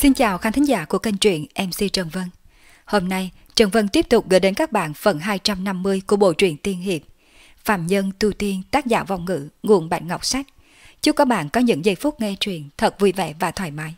Xin chào khán thính giả của kênh truyện MC Trần Vân. Hôm nay, Trần Vân tiếp tục gửi đến các bạn phần 250 của bộ truyện tiên hiệp Phàm Nhân Tu Tiên, tác giả Vong Ngữ, nguồn Bạch Ngọc Sách. Chúc các bạn có những giây phút nghe truyện thật vui vẻ và thoải mái.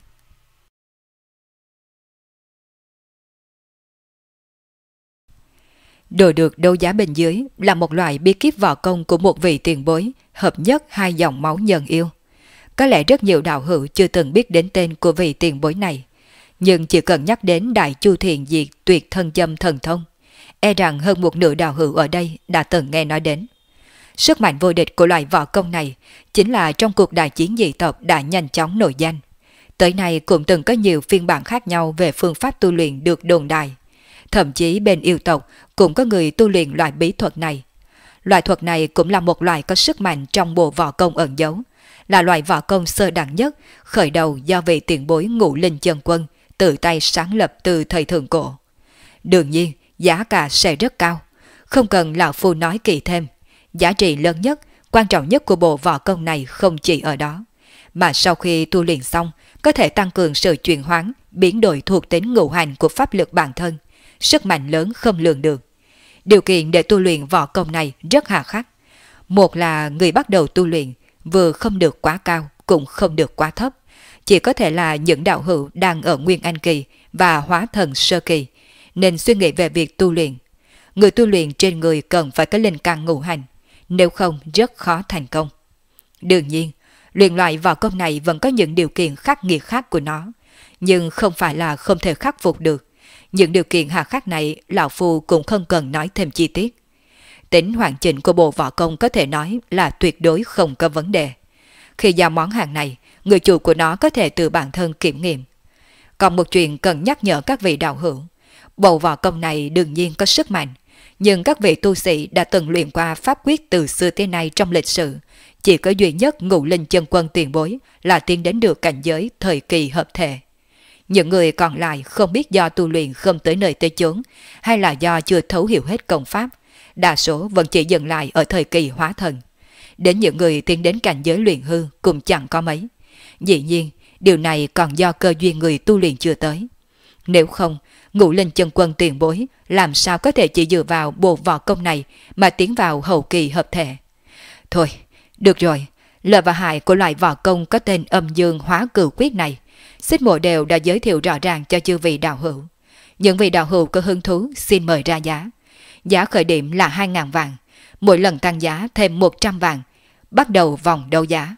Đồ được đấu giá bên dưới là một loại bí kíp võ công của một vị tiền bối, hợp nhất hai dòng máu nhân yêu. Có lẽ rất nhiều đạo hữu chưa từng biết đến tên của vị tiền bối này, nhưng chỉ cần nhắc đến Đại Chu Thiền Diệt Tuyệt Thân Châm thần thông, e rằng hơn một nửa đạo hữu ở đây đã từng nghe nói đến. Sức mạnh vô địch của loại võ công này chính là trong cuộc đại chiến dị tộc đã nhanh chóng nổi danh. Tới nay cũng từng có nhiều phiên bản khác nhau về phương pháp tu luyện được đồn đại. Thậm chí bên yêu tộc cũng có người tu luyện loại bí thuật này. Loại thuật này cũng là một loại có sức mạnh trong bộ võ công ẩn giấu, là loại võ công sơ đẳng nhất, khởi đầu do vị tiền bối Ngũ Linh Chân Quân tự tay sáng lập từ thời thượng cổ. Đương nhiên, giá cả sẽ rất cao, không cần lão phu nói kỳ thêm. Giá trị lớn nhất, quan trọng nhất của bộ võ công này không chỉ ở đó, mà sau khi tu luyện xong, có thể tăng cường sự chuyển hóa, biến đổi thuộc tính ngũ hành của pháp lực bản thân, sức mạnh lớn không lường được. Điều kiện để tu luyện võ công này rất hà khắc. Một là người bắt đầu tu luyện vừa không được quá cao, cũng không được quá thấp, chỉ có thể là những đạo hữu đang ở Nguyên Anh kỳ và Hóa Thần sơ kỳ, nên suy nghĩ về việc tu luyện. Người tu luyện trên người cần phải có linh căn ngũ hành, nếu không rất khó thành công. Đương nhiên, luyện loại võ công này vẫn có những điều kiện khắc nghiệt khác của nó, nhưng không phải là không thể khắc phục được. Những điều kiện hà khắc này lão phu cũng không cần nói thêm chi tiết. Tính hoàn chỉnh của bộ võ công có thể nói là tuyệt đối không có vấn đề. Khi giao món hàng này, người chủ của nó có thể tự bản thân kiểm nghiệm. Còn một chuyện cần nhắc nhở các vị đạo hữu. Bộ võ công này đương nhiên có sức mạnh, nhưng các vị tu sĩ đã từng luyện qua pháp quyết từ xưa tới nay trong lịch sử. Chỉ có duy nhất Ngũ Linh Chân Quân tiền bối là tiến đến được cảnh giới thời kỳ hợp thể. Những người còn lại không biết do tu luyện không tới nơi tới chốn, hay là do chưa thấu hiểu hết công pháp, đa số vẫn chỉ dừng lại ở thời kỳ hóa thần. Đến những người tiến đến cảnh giới luyện hư cũng chẳng có mấy. Dĩ nhiên, điều này còn do cơ duyên người tu luyện chưa tới. Nếu không, Ngũ Linh Chân Quân tiền bối làm sao có thể chỉ dựa vào bộ võ công này mà tiến vào hậu kỳ hợp thể. Thôi, được rồi, lợi và hại của loại võ công có tên Âm Dương Hóa Cửu Quyết này, Xích Mộ đều đã giới thiệu rõ ràng cho chư vị đạo hữu. Những vị đạo hữu có hứng thú xin mời ra giá. Giá khởi điểm là 2.000 vàng, mỗi lần tăng giá thêm 100 vàng, bắt đầu vòng đấu giá.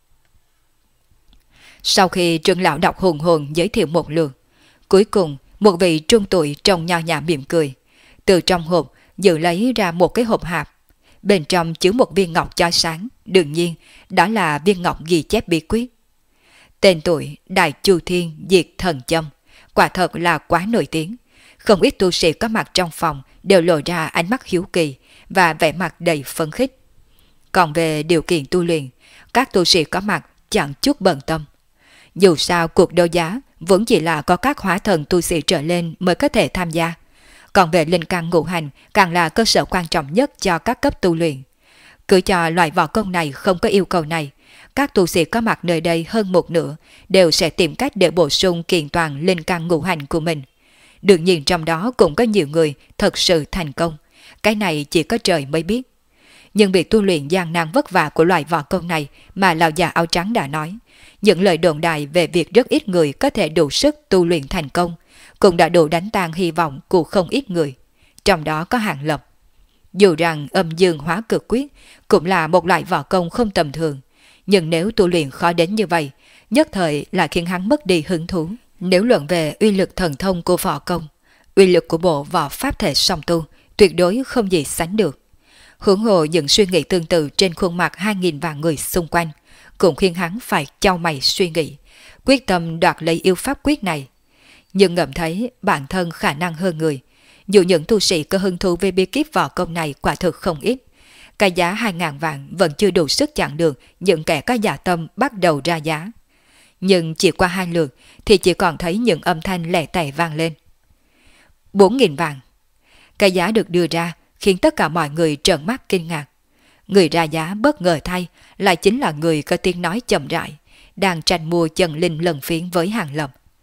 Sau khi trưởng lão đọc hùng hồn giới thiệu một lượt, cuối cùng một vị trung tuổi trông nho nhã mỉm cười, từ trong hộp giữ lấy ra một cái hộp hạp, bên trong chứa một viên ngọc chói sáng, đương nhiên đó là viên ngọc ghi chép bí quyết. Tên tuổi Đại Chu Thiên Diệt Thần Châm quả thật là quá nổi tiếng, không ít tu sĩ có mặt trong phòng đều lộ ra ánh mắt hiếu kỳ và vẻ mặt đầy phấn khích. Còn về điều kiện tu luyện, các tu sĩ có mặt chẳng chút bận tâm. Dù sao cuộc đấu giá vẫn chỉ là có các hóa thần tu sĩ trở lên mới có thể tham gia. Còn về linh căn ngũ hành càng là cơ sở quan trọng nhất cho các cấp tu luyện. Cứ cho loại võ công này không có yêu cầu này, các tu sĩ có mặt nơi đây hơn một nửa đều sẽ tìm cách để bổ sung kiện toàn linh căn ngũ hành của mình. Đương nhiên trong đó cũng có nhiều người thật sự thành công, cái này chỉ có trời mới biết. Nhưng việc tu luyện gian nan vất vả của loại võ công này mà lão già áo trắng đã nói, những lời đồn đại về việc rất ít người có thể đủ sức tu luyện thành công, cũng đã đủ đánh tan hy vọng của không ít người, trong đó có Hàng Lập. Dù rằng Âm Dương Hóa Cực Quyết cũng là một loại võ công không tầm thường, nhưng nếu tu luyện khó đến như vậy, nhất thời là khiến hắn mất đi hứng thú. Nếu luận về uy lực thần thông của võ công, uy lực của bộ võ pháp thể song tu tuyệt đối không gì sánh được. Huống hồ những suy nghĩ tương tự trên khuôn mặt 2.000 vạn người xung quanh cũng khiến hắn phải chau mày suy nghĩ, quyết tâm đoạt lấy yêu pháp quyết này. Nhưng ngẫm thấy bản thân khả năng hơn người, dù những tu sĩ có hứng thú về bí kíp võ công này quả thực không ít, cái giá 2.000 vạn vẫn chưa đủ sức chặn được những kẻ có dạ tâm bắt đầu ra giá. Nhưng chỉ qua 2 lượt thì chỉ còn thấy những âm thanh lẻ tẻ vang lên. 4.000 vạn. Cái giá được đưa ra khiến tất cả mọi người trợn mắt kinh ngạc. Người ra giá bất ngờ thay lại chính là người có tiếng nói chậm rãi, đang tranh mua chân linh lần phiến với Hàng Lập.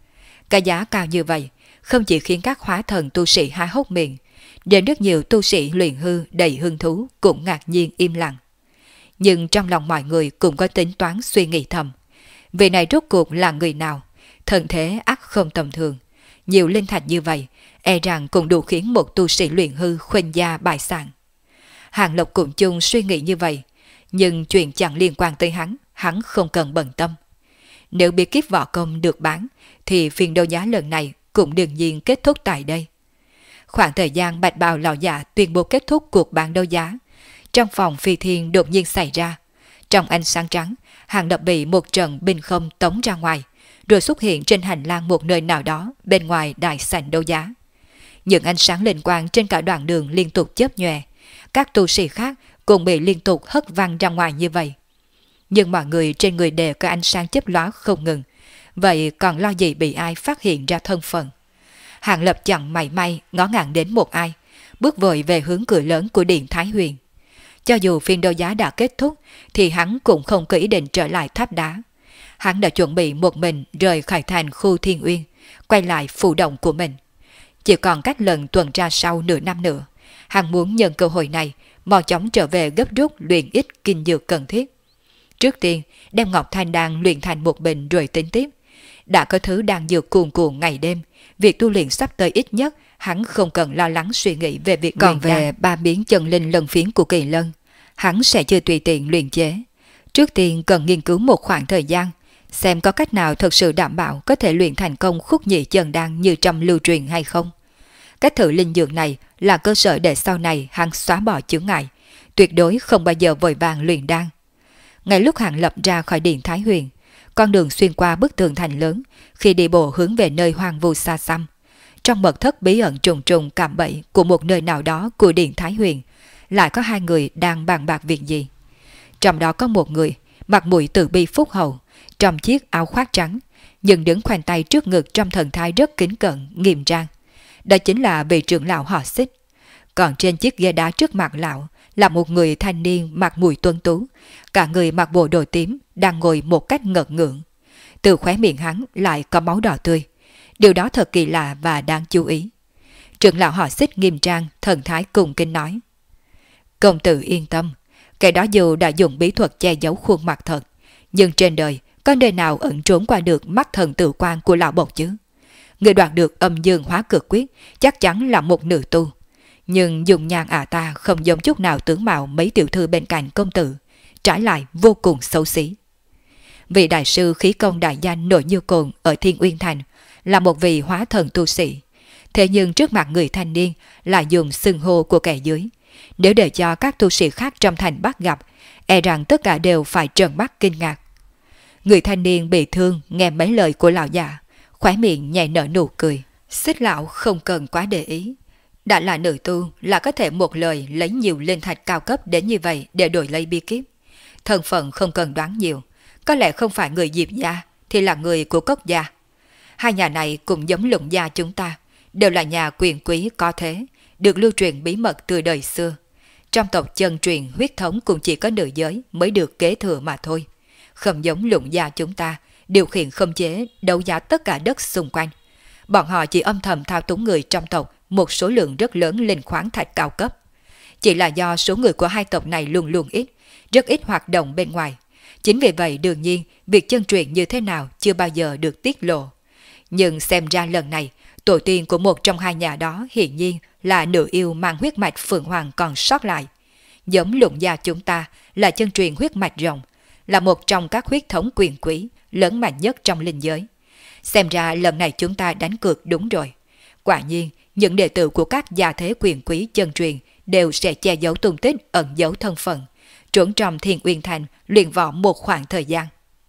Cái giá cao như vậy không chỉ khiến các hóa thần tu sĩ há hốc miệng, đến rất nhiều tu sĩ luyện hư đầy hứng thú cũng ngạc nhiên im lặng. Nhưng trong lòng mọi người cũng có tính toán suy nghĩ thầm. Vị này rốt cuộc là người nào? Thần thế ắt không tầm thường. Nhiều linh thạch như vậy, e rằng cũng đủ khiến một tu sĩ luyện hư khuynh gia bại sản. Hàng Lộc cũng chung suy nghĩ như vậy, nhưng chuyện chẳng liên quan tới hắn không cần bận tâm. Nếu bí kíp võ công được bán, thì phiên đấu giá lần này cũng đương nhiên kết thúc tại đây. Khoảng thời gian bạch bào lão giả tuyên bố kết thúc cuộc bán đấu giá, trong phòng phi thiên đột nhiên xảy ra. Trong ánh sáng trắng, Hàng Lập bị một trận binh không tống ra ngoài, rồi xuất hiện trên hành lang một nơi nào đó bên ngoài đại sảnh đấu giá. Những ánh sáng linh quang trên cả đoạn đường liên tục chớp nhòe, các tu sĩ khác cũng bị liên tục hất văng ra ngoài như vậy. Nhưng mọi người trên người đều có ánh sáng chớp lóa không ngừng, vậy còn lo gì bị ai phát hiện ra thân phận. Hàng Lập chẳng mảy may ngó ngàng đến một ai, bước vội về hướng cửa lớn của điện Thái Huyền. Cho dù phiên đấu giá đã kết thúc, thì hắn cũng không có ý định trở lại tháp đá. Hắn đã chuẩn bị một mình rời khỏi thành khu Thiên Uyên, quay lại phủ động của mình. Chỉ còn cách lần tuần tra sau nửa năm nữa, hắn muốn nhân cơ hội này mau chóng trở về gấp rút luyện ít kinh dược cần thiết. Trước tiên đem Ngọc Thanh Đan luyện thành một bình rồi tính tiếp. Đã có thứ đang dược cuồn cuộn ngày đêm, việc tu luyện sắp tới ít nhất hắn không cần lo lắng suy nghĩ về việc còn về ba biến chân linh lần phiến của Kỳ Lân, hắn sẽ chưa tùy tiện luyện chế. Trước tiên cần nghiên cứu một khoảng thời gian, xem có cách nào thực sự đảm bảo có thể luyện thành công khúc nhị chân đan như trong lưu truyền hay không. Cách thử linh dược này là cơ sở để sau này hắn xóa bỏ chướng ngại, tuyệt đối không bao giờ vội vàng luyện đan. Ngay lúc Hàng Lập ra khỏi điện Thái Huyền, con đường xuyên qua bức tường thành lớn, khi đi bộ hướng về nơi hoang vu xa xăm, trong mật thất bí ẩn trùng trùng cạm bẫy của một nơi nào đó của điện Thái Huyền, lại có hai người đang bàn bạc việc gì. Trong đó có một người mặt mũi từ bi phúc hậu, trong chiếc áo khoác trắng, nhưng đứng khoanh tay trước ngực trong thần thái rất kính cẩn, nghiêm trang. Đó chính là vị trưởng lão họ Xích. Còn trên chiếc ghế đá trước mặt lão là một người thanh niên mặt mũi tuấn tú, cả người mặc bộ đồ tím, đang ngồi một cách ngật ngưỡng. Từ khóe miệng hắn lại có máu đỏ tươi. Điều đó thật kỳ lạ và đáng chú ý. Trưởng lão họ Xích nghiêm trang, thần thái cung kính nói: "Công tử yên tâm, kẻ đó dù đã dùng bí thuật che giấu khuôn mặt thật, nhưng trên đời có nơi nào ẩn trốn qua được mắt thần tự quan của lão bộc chứ? Người đoạt được âm dương hóa cực quyết chắc chắn là một nữ tu, nhưng dùng nhan ta không giống chút nào tướng mạo mấy tiểu thư bên cạnh công tử, trái lại vô cùng xấu xí. Vị đại sư khí công đại danh nổi như cồn ở Thiên Uyên Thành là một vị hóa thần tu sĩ, thế nhưng trước mặt người thanh niên lại dùng xưng hô của kẻ dưới. Nếu để cho các tu sĩ khác trong thành bắt gặp, e rằng tất cả đều phải trợn mắt kinh ngạc." Người thanh niên bị thương nghe mấy lời của lão già, khóe miệng nhẹ nở nụ cười. Xích lão không cần quá để ý. Đã là nữ tu là có thể một lời lấy nhiều linh thạch cao cấp đến như vậy để đổi lấy bí kíp. Thân phận không cần đoán nhiều, có lẽ không phải người Diệp gia thì là người của Cốc gia. Hai nhà này cũng giống Lũng gia chúng ta, đều là nhà quyền quý có thế, được lưu truyền bí mật từ đời xưa. Trong tộc chân truyền huyết thống cũng chỉ có nữ giới mới được kế thừa mà thôi. Không giống Lũng gia chúng ta, điều khiển khống chế đấu giá tất cả đất xung quanh. Bọn họ chỉ âm thầm thao túng người trong tộc một số lượng rất lớn linh khoáng thạch cao cấp. Chỉ là do số người của hai tộc này luôn luôn ít, rất ít hoạt động bên ngoài. Chính vì vậy đương nhiên việc chân truyền như thế nào chưa bao giờ được tiết lộ. Nhưng xem ra lần này, tổ tiên của một trong hai nhà đó hiển nhiên là nữ yêu mang huyết mạch phượng hoàng còn sót lại. Giống Lũng gia chúng ta là chân truyền huyết mạch rồng, là một trong các huyết thống quyền quý lớn mạnh nhất trong linh giới. Xem ra lần này chúng ta đánh cược đúng rồi. Quả nhiên, những đệ tử của các gia thế quyền quý chân truyền đều sẽ che giấu tung tích, ẩn giấu thân phận, trốn trong Thiên Uyên Thành luyện võ một khoảng thời gian.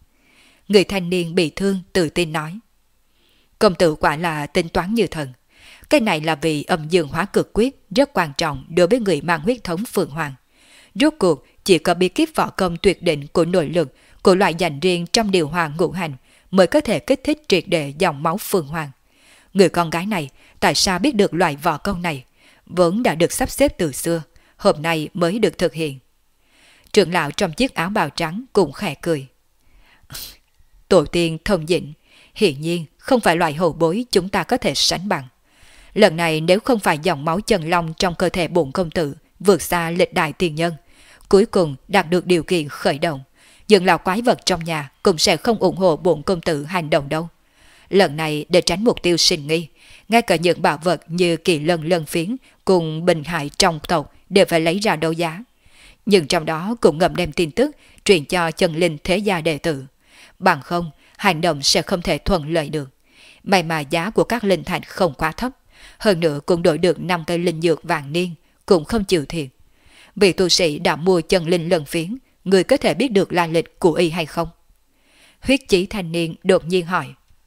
Người thanh niên bị thương tự tin nói: "Công tử quả là tính toán như thần. Cái này là vì âm dương hóa cực quyết rất quan trọng đối với người mang huyết thống phượng hoàng. Rốt cuộc chỉ có bí kíp võ công tuyệt định của nội lực của loại dành riêng trong điều hòa ngũ hành mới có thể kích thích triệt để dòng máu phượng hoàng. Người con gái này tại sao biết được loại võ công này, vốn đã được sắp xếp từ xưa, hôm nay mới được thực hiện." Trưởng lão trong chiếc áo bào trắng cũng khẽ cười: "Tổ tiên thông dĩnh, hiển nhiên không phải loại hậu bối chúng ta có thể sánh bằng. Lần này nếu không phải dòng máu chân long trong cơ thể bổn công tử vượt xa lịch đại tiền nhân, cuối cùng đạt được điều kiện khởi động, những lão quái vật trong nhà cũng sẽ không ủng hộ bổn công tử hành động đâu. Lần này để tránh mục tiêu sinh nghi, ngay cả những bảo vật như kỳ lân lân phiến cùng bình hải trong tộc đều phải lấy ra đấu giá. Nhưng trong đó cũng ngầm đem tin tức truyền cho chân linh thế gia đệ tử. Bằng không, hành động sẽ không thể thuận lợi được. May mà giá của các linh thạch không quá thấp, hơn nữa cũng đổi được 5 cây linh dược vàng niên, cũng không chịu thiệt. Vị tu sĩ đã mua chân linh lân phiến, người có thể biết được lai lịch của y hay không? Huyết Chí thanh niên đột nhiên hỏi.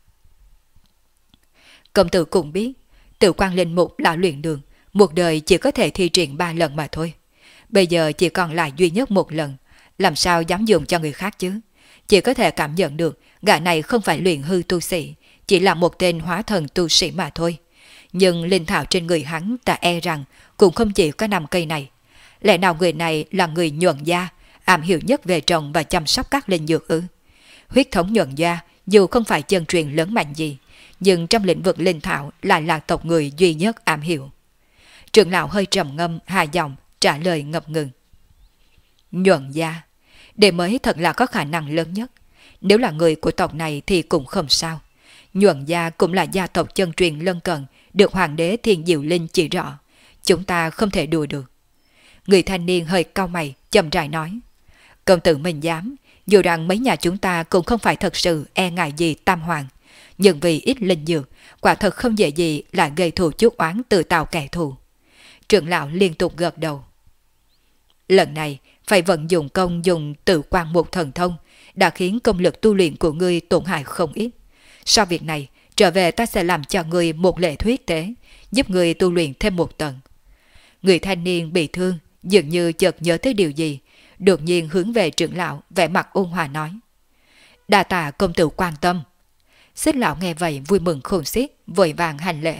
Công tử cũng biết, Tự Quan linh mục là luyện đường, một đời chỉ có thể thi triển 3 lần mà thôi. Bây giờ chỉ còn lại duy nhất một lần, làm sao dám dùng cho người khác chứ? Chỉ có thể cảm nhận được gã này không phải luyện hư tu sĩ, chỉ là một tên hóa thần tu sĩ mà thôi. Nhưng linh thảo trên người hắn ta e rằng cũng không chỉ có 5 cây này. Lẽ nào người này là người nhuận gia, am hiểu nhất về trồng và chăm sóc các linh dược ư? Huyết thống nhuận gia dù không phải chân truyền lớn mạnh gì, nhưng trong lĩnh vực linh thảo lại là tộc người duy nhất am hiểu. Trưởng lão hơi trầm ngâm hạ giọng trả lời ngập ngừng. Nhuận gia, đệ mới thật là có khả năng lớn nhất. Nếu là người của tộc này thì cũng không sao. Nhuận gia cũng là gia tộc chân truyền lân cận, được hoàng đế Thiên Diệu Linh chỉ rõ. Chúng ta không thể đùa được. Người thanh niên hơi cau mày, chậm rãi nói. Công tử mình dám, dù rằng mấy nhà chúng ta cũng không phải thật sự e ngại gì tam hoàng. Nhưng vì ít linh dược, quả thật không dễ gì lại gây thù chuốc oán tự tạo kẻ thù. Trưởng lão liên tục gật đầu. Lần này phải vận dụng công dùng Tự Quan một thần thông, đã khiến công lực tu luyện của ngươi tổn hại không ít. Sau việc này, trở về ta sẽ làm cho ngươi một lễ thuyết tế, giúp ngươi tu luyện thêm một tầng. Người thanh niên bị thương, dường như chợt nhớ tới điều gì, đột nhiên hướng về trưởng lão, vẻ mặt ôn hòa nói. Đa tạ công tử quan tâm. Xích lão nghe vậy vui mừng khôn xiết, vội vàng hành lễ.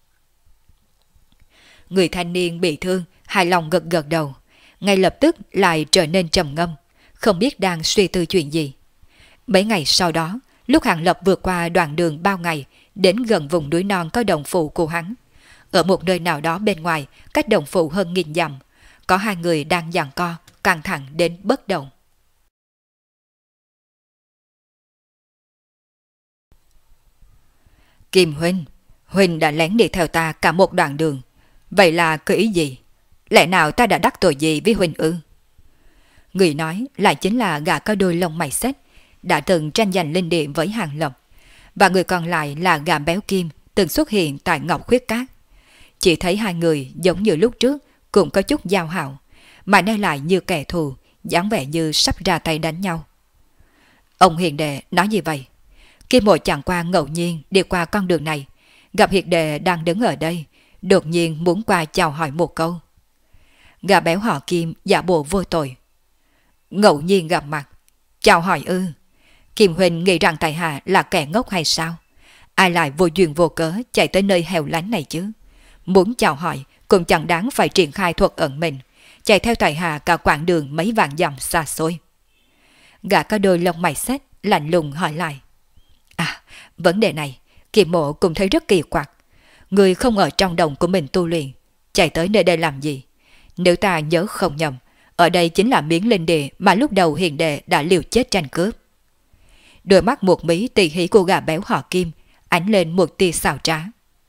Người thanh niên bị thương, hài lòng gật gật đầu, ngay lập tức lại trở nên trầm ngâm, không biết đang suy tư chuyện gì. Mấy ngày sau đó, lúc Hàng Lập vượt qua đoạn đường bao ngày, đến gần vùng núi non có đồng phụ của hắn. Ở một nơi nào đó bên ngoài, cách đồng phụ hơn 1000 dặm, có 2 người đang giằng co, căng thẳng đến bất động. Kim huynh, huynh đã lén đi theo ta cả một đoạn đường. Vậy là có ý gì? Lẽ nào ta đã đắc tội gì với huynh ư? Người nói lại chính là gã có đôi lông mày xếch, đã từng tranh giành linh địa với Hàng Lập. Và người còn lại là gã béo Kim, từng xuất hiện tại Ngọc Khuyết Cát. Chỉ thấy 2 người giống như lúc trước, cũng có chút giao hảo, mà nay lại như kẻ thù, dáng vẻ như sắp ra tay đánh nhau. Ông hiền đệ nói gì vậy? Kim Mộ chẳng qua ngẫu nhiên đi qua con đường này, gặp hiền đệ đang đứng ở đây, đột nhiên muốn qua chào hỏi một câu. Gã béo họ Kim giả bộ vô tội. Ngẫu nhiên gặp mặt, chào hỏi ư? Kim huynh nghĩ rằng tại hạ là kẻ ngốc hay sao? Ai lại vô duyên vô cớ chạy tới nơi hẻo lánh này chứ? Muốn chào hỏi cũng chẳng đáng phải triển khai thuật ẩn mình, chạy theo tại hạ cả quãng đường mấy vạn dặm xa xôi. Gã có đôi lông mày xếch lạnh lùng hỏi lại. À, vấn đề này Kim Mộ cũng thấy rất kỳ quặc. Người không ở trong đồng của mình tu luyện, chạy tới nơi đây làm gì? Nếu ta nhớ không nhầm, ở đây chính là miếng linh địa mà lúc đầu hiền đệ đã liều chết tranh cướp. Đôi mắt một mí tỉ hí của gã béo họ Kim ánh lên một tia xảo trá.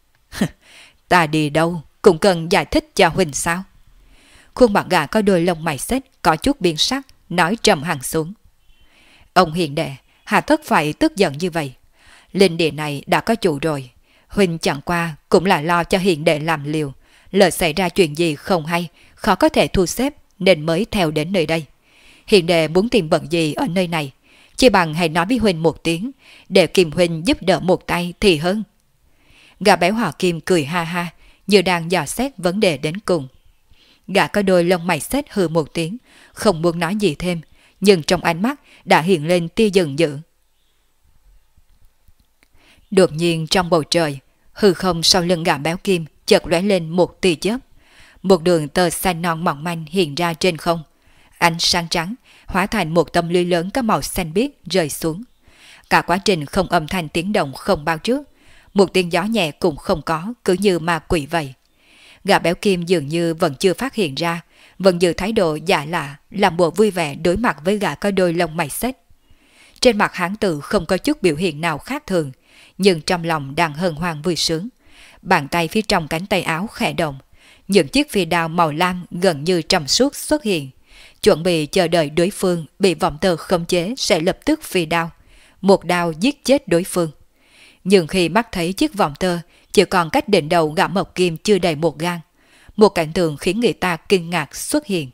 Ta đi đâu cũng cần giải thích cho huynh sao? Khuôn mặt gã có đôi lông mày xếch có chút biến sắc, nói trầm hẳn xuống. Ông hiền đệ, hà tất phải tức giận như vậy? Linh địa này đã có chủ rồi, huynh chẳng qua cũng là lo cho hiền đệ làm liều, lỡ xảy ra chuyện gì không hay, khó có thể thu xếp nên mới theo đến nơi đây. Hiền đệ muốn tìm bận gì ở nơi này, chỉ bằng hãy nói với huynh một tiếng, để Kim huynh giúp đỡ một tay thì hơn. Gã béo họ Kim cười ha ha, như đang dò xét vấn đề đến cùng. Gã có đôi lông mày xếch hừ một tiếng, không muốn nói gì thêm, nhưng trong ánh mắt đã hiện lên tia giận dữ. Đột nhiên trong bầu trời, hư không sau lưng gã béo Kim chợt lóe lên một tia chớp. Một đường tơ xanh non mỏng manh hiện ra trên không. Ánh sáng trắng hóa thành một tấm lưới lớn có màu xanh biếc rơi xuống. Cả quá trình không âm thanh tiếng động không báo trước, một tiếng gió nhẹ cũng không có, cứ như ma quỷ vậy. Gã béo kim dường như vẫn chưa phát hiện ra, vẫn giữ thái độ giả lạ, làm bộ vui vẻ đối mặt với gã có đôi lông mày xếch. Trên mặt hán tử không có chút biểu hiện nào khác thường, nhưng trong lòng đang hân hoan vui sướng. Bàn tay phía trong cánh tay áo khẽ động, những chiếc phi đao màu lam gần như trong suốt xuất hiện, chuẩn bị chờ đợi đối phương bị vọng tơ khống chế sẽ lập tức phi đao, một đao giết chết đối phương. Nhưng khi mắt thấy chiếc vòng tơ chỉ còn cách đỉnh đầu gã mộc kim chưa đầy một gang, một cảnh tượng khiến người ta kinh ngạc xuất hiện.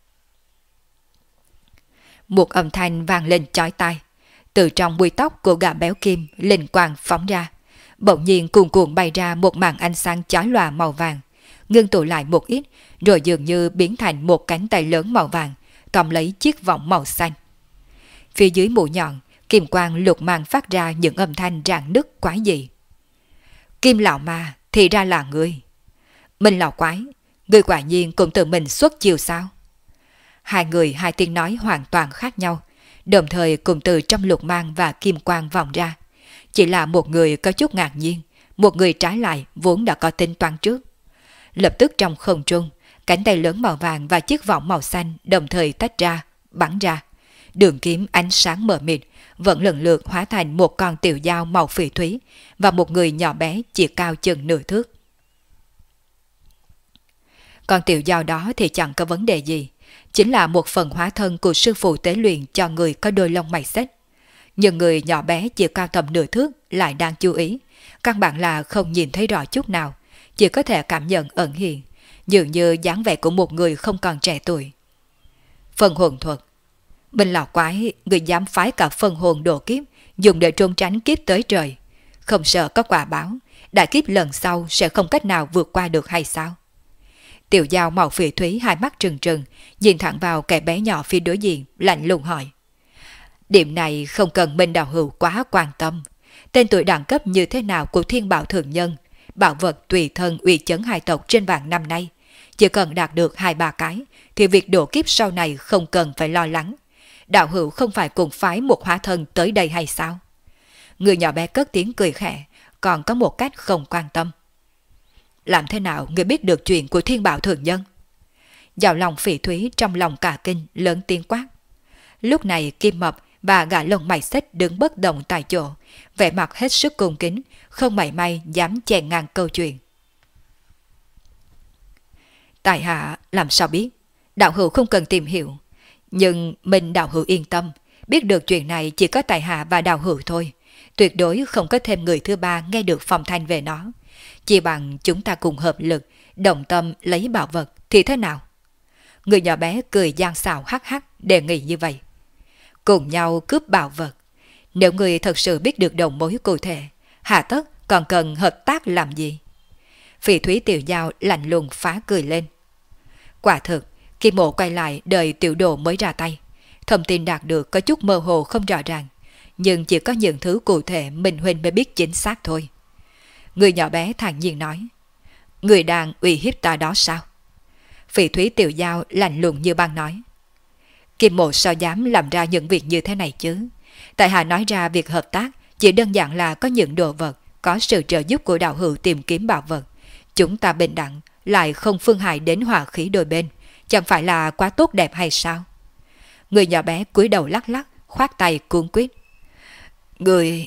Một âm thanh vang lên chói tai, từ trong búi tóc của gã béo kim linh quang phóng ra, bỗng nhiên cuồn cuộn bay ra một màn ánh sáng chói lòa màu vàng, ngưng tụ lại một ít, rồi dường như biến thành một cánh tay lớn màu vàng, cầm lấy chiếc vòng màu xanh. Phía dưới mũi nhọn, kim quang lục mang phát ra những âm thanh rạn nứt quái dị. Kim lão ma thì ra là ngươi. Minh lão quái, ngươi quả nhiên cũng tự mình xuất chiêu sao? Hai người hai tiếng nói hoàn toàn khác nhau, đồng thời cùng từ trong lục mang và kim quang vòng ra. Chỉ là một người có chút ngạc nhiên, một người trái lại vốn đã có tính toán trước. Lập tức trong không trung, cánh tay lớn màu vàng và chiếc vòng màu xanh đồng thời tách ra, bắn ra. Đường kiếm ánh sáng mờ mịt vẫn lần lượt hóa thành một con tiểu dao màu phỉ thúy và một người nhỏ bé chỉ cao chừng nửa thước. Con tiểu dao đó thì chẳng có vấn đề gì, chính là một phần hóa thân của sư phụ tế luyện cho người có đôi lông mày xếch. Nhưng người nhỏ bé chỉ cao tầm nửa thước lại đang chú ý, căn bản là không nhìn thấy rõ chút nào, chỉ có thể cảm nhận ẩn hiện, dường như dáng vẻ của một người không còn trẻ tuổi. Phân hồn thuật. Minh lão quái, người dám phái cả phân hồn độ kiếp dùng để trốn tránh kiếp tới trời, không sợ có quả báo, đại kiếp lần sau sẽ không cách nào vượt qua được hay sao? Tiểu dao màu phỉ thúy hai mắt trừng trừng, nhìn thẳng vào kẻ bé nhỏ phía đối diện, lạnh lùng hỏi. Điểm này không cần Minh đạo hữu quá quan tâm. Tên tuổi đẳng cấp như thế nào của thiên bảo thượng nhân, bảo vật tùy thân uy chấn hai tộc trên vạn năm nay, chỉ cần đạt được 2-3 cái, thì việc độ kiếp sau này không cần phải lo lắng. Đạo hữu không phải cùng phái một hóa thân tới đây hay sao? Người nhỏ bé cất tiếng cười khẽ, còn có một cách không quan tâm. Làm thế nào người biết được chuyện của thiên bảo thượng nhân? Dạo lòng phỉ thúy trong lòng cả kinh lớn tiếng quát. Lúc này Kim Mập và gã lông mày xếch đứng bất động tại chỗ, vẻ mặt hết sức cung kính, không mảy may dám chèn ngang câu chuyện. Tại hạ làm sao biết? Đạo hữu không cần tìm hiểu. Nhưng mình đạo hữu yên tâm, biết được chuyện này chỉ có tại hạ và đạo hữu thôi. Tuyệt đối không có thêm người thứ ba nghe được phong thanh về nó. Chỉ bằng chúng ta cùng hợp lực, đồng tâm lấy bảo vật thì thế nào? Người nhỏ bé cười gian xảo hắc hắc đề nghị như vậy. Cùng nhau cướp bảo vật. Nếu người thật sự biết được đầu mối cụ thể, hà tất còn cần hợp tác làm gì? Phỉ thúy tiểu giao lạnh lùng phá cười lên. Quả thực, Kim Mộ quay lại đợi tiểu đồ mới ra tay. Thông tin đạt được có chút mơ hồ không rõ ràng, nhưng chỉ có những thứ cụ thể Minh Huynh mới biết chính xác thôi. Người nhỏ bé thản nhiên nói. Người đang uy hiếp ta đó sao? Phỉ thúy tiểu giao lạnh lùng như băng nói. Kim Mộ sao dám làm ra những việc như thế này chứ? Tại hạ nói ra việc hợp tác chỉ đơn giản là có những đồ vật, có sự trợ giúp của đạo hữu tìm kiếm bảo vật. Chúng ta bình đẳng, lại không phương hại đến hòa khí đôi bên, chẳng phải là quá tốt đẹp hay sao? Người nhỏ bé cúi đầu lắc lắc, khoát tay cuống quýt. Người...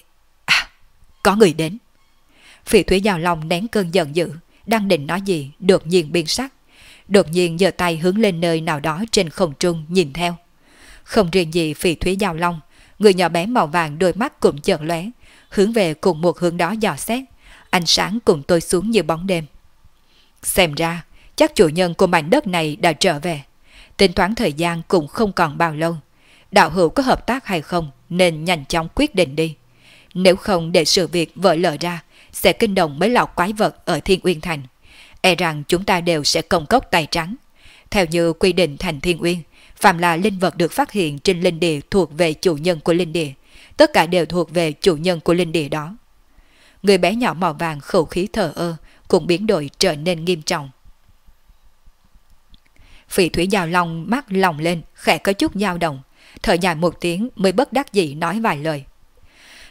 có người đến. Phỉ thúy giao long nén cơn giận dữ, đang định nói gì, đột nhiên biến sắc. Đột nhiên giơ tay hướng lên nơi nào đó trên không trung nhìn theo. Không riêng gì phỉ thúy giao long, người nhỏ bé màu vàng đôi mắt cũng chợt lóe, hướng về cùng một hướng đó dò xét, ánh sáng cùng tôi xuống như bóng đêm. Xem ra, chắc chủ nhân của mảnh đất này đã trở về. Tính toán thời gian cũng không còn bao lâu. Đạo hữu có hợp tác hay không nên nhanh chóng quyết định đi. Nếu không để sự việc vỡ lở ra, sẽ kinh động mấy lão quái vật ở Thiên Uyên Thành. E rằng chúng ta đều sẽ công cốc tay trắng. Theo như quy định thành Thiên Uyên, phàm là linh vật được phát hiện trên linh địa thuộc về chủ nhân của linh địa, tất cả đều thuộc về chủ nhân của linh địa đó. Người bé nhỏ màu vàng khẩu khí thờ ơ cũng biến đổi trở nên nghiêm trọng. Phỉ thúy giao long mắt lồng lên, khẽ có chút dao động, thở dài một tiếng mới bất đắc dĩ nói vài lời.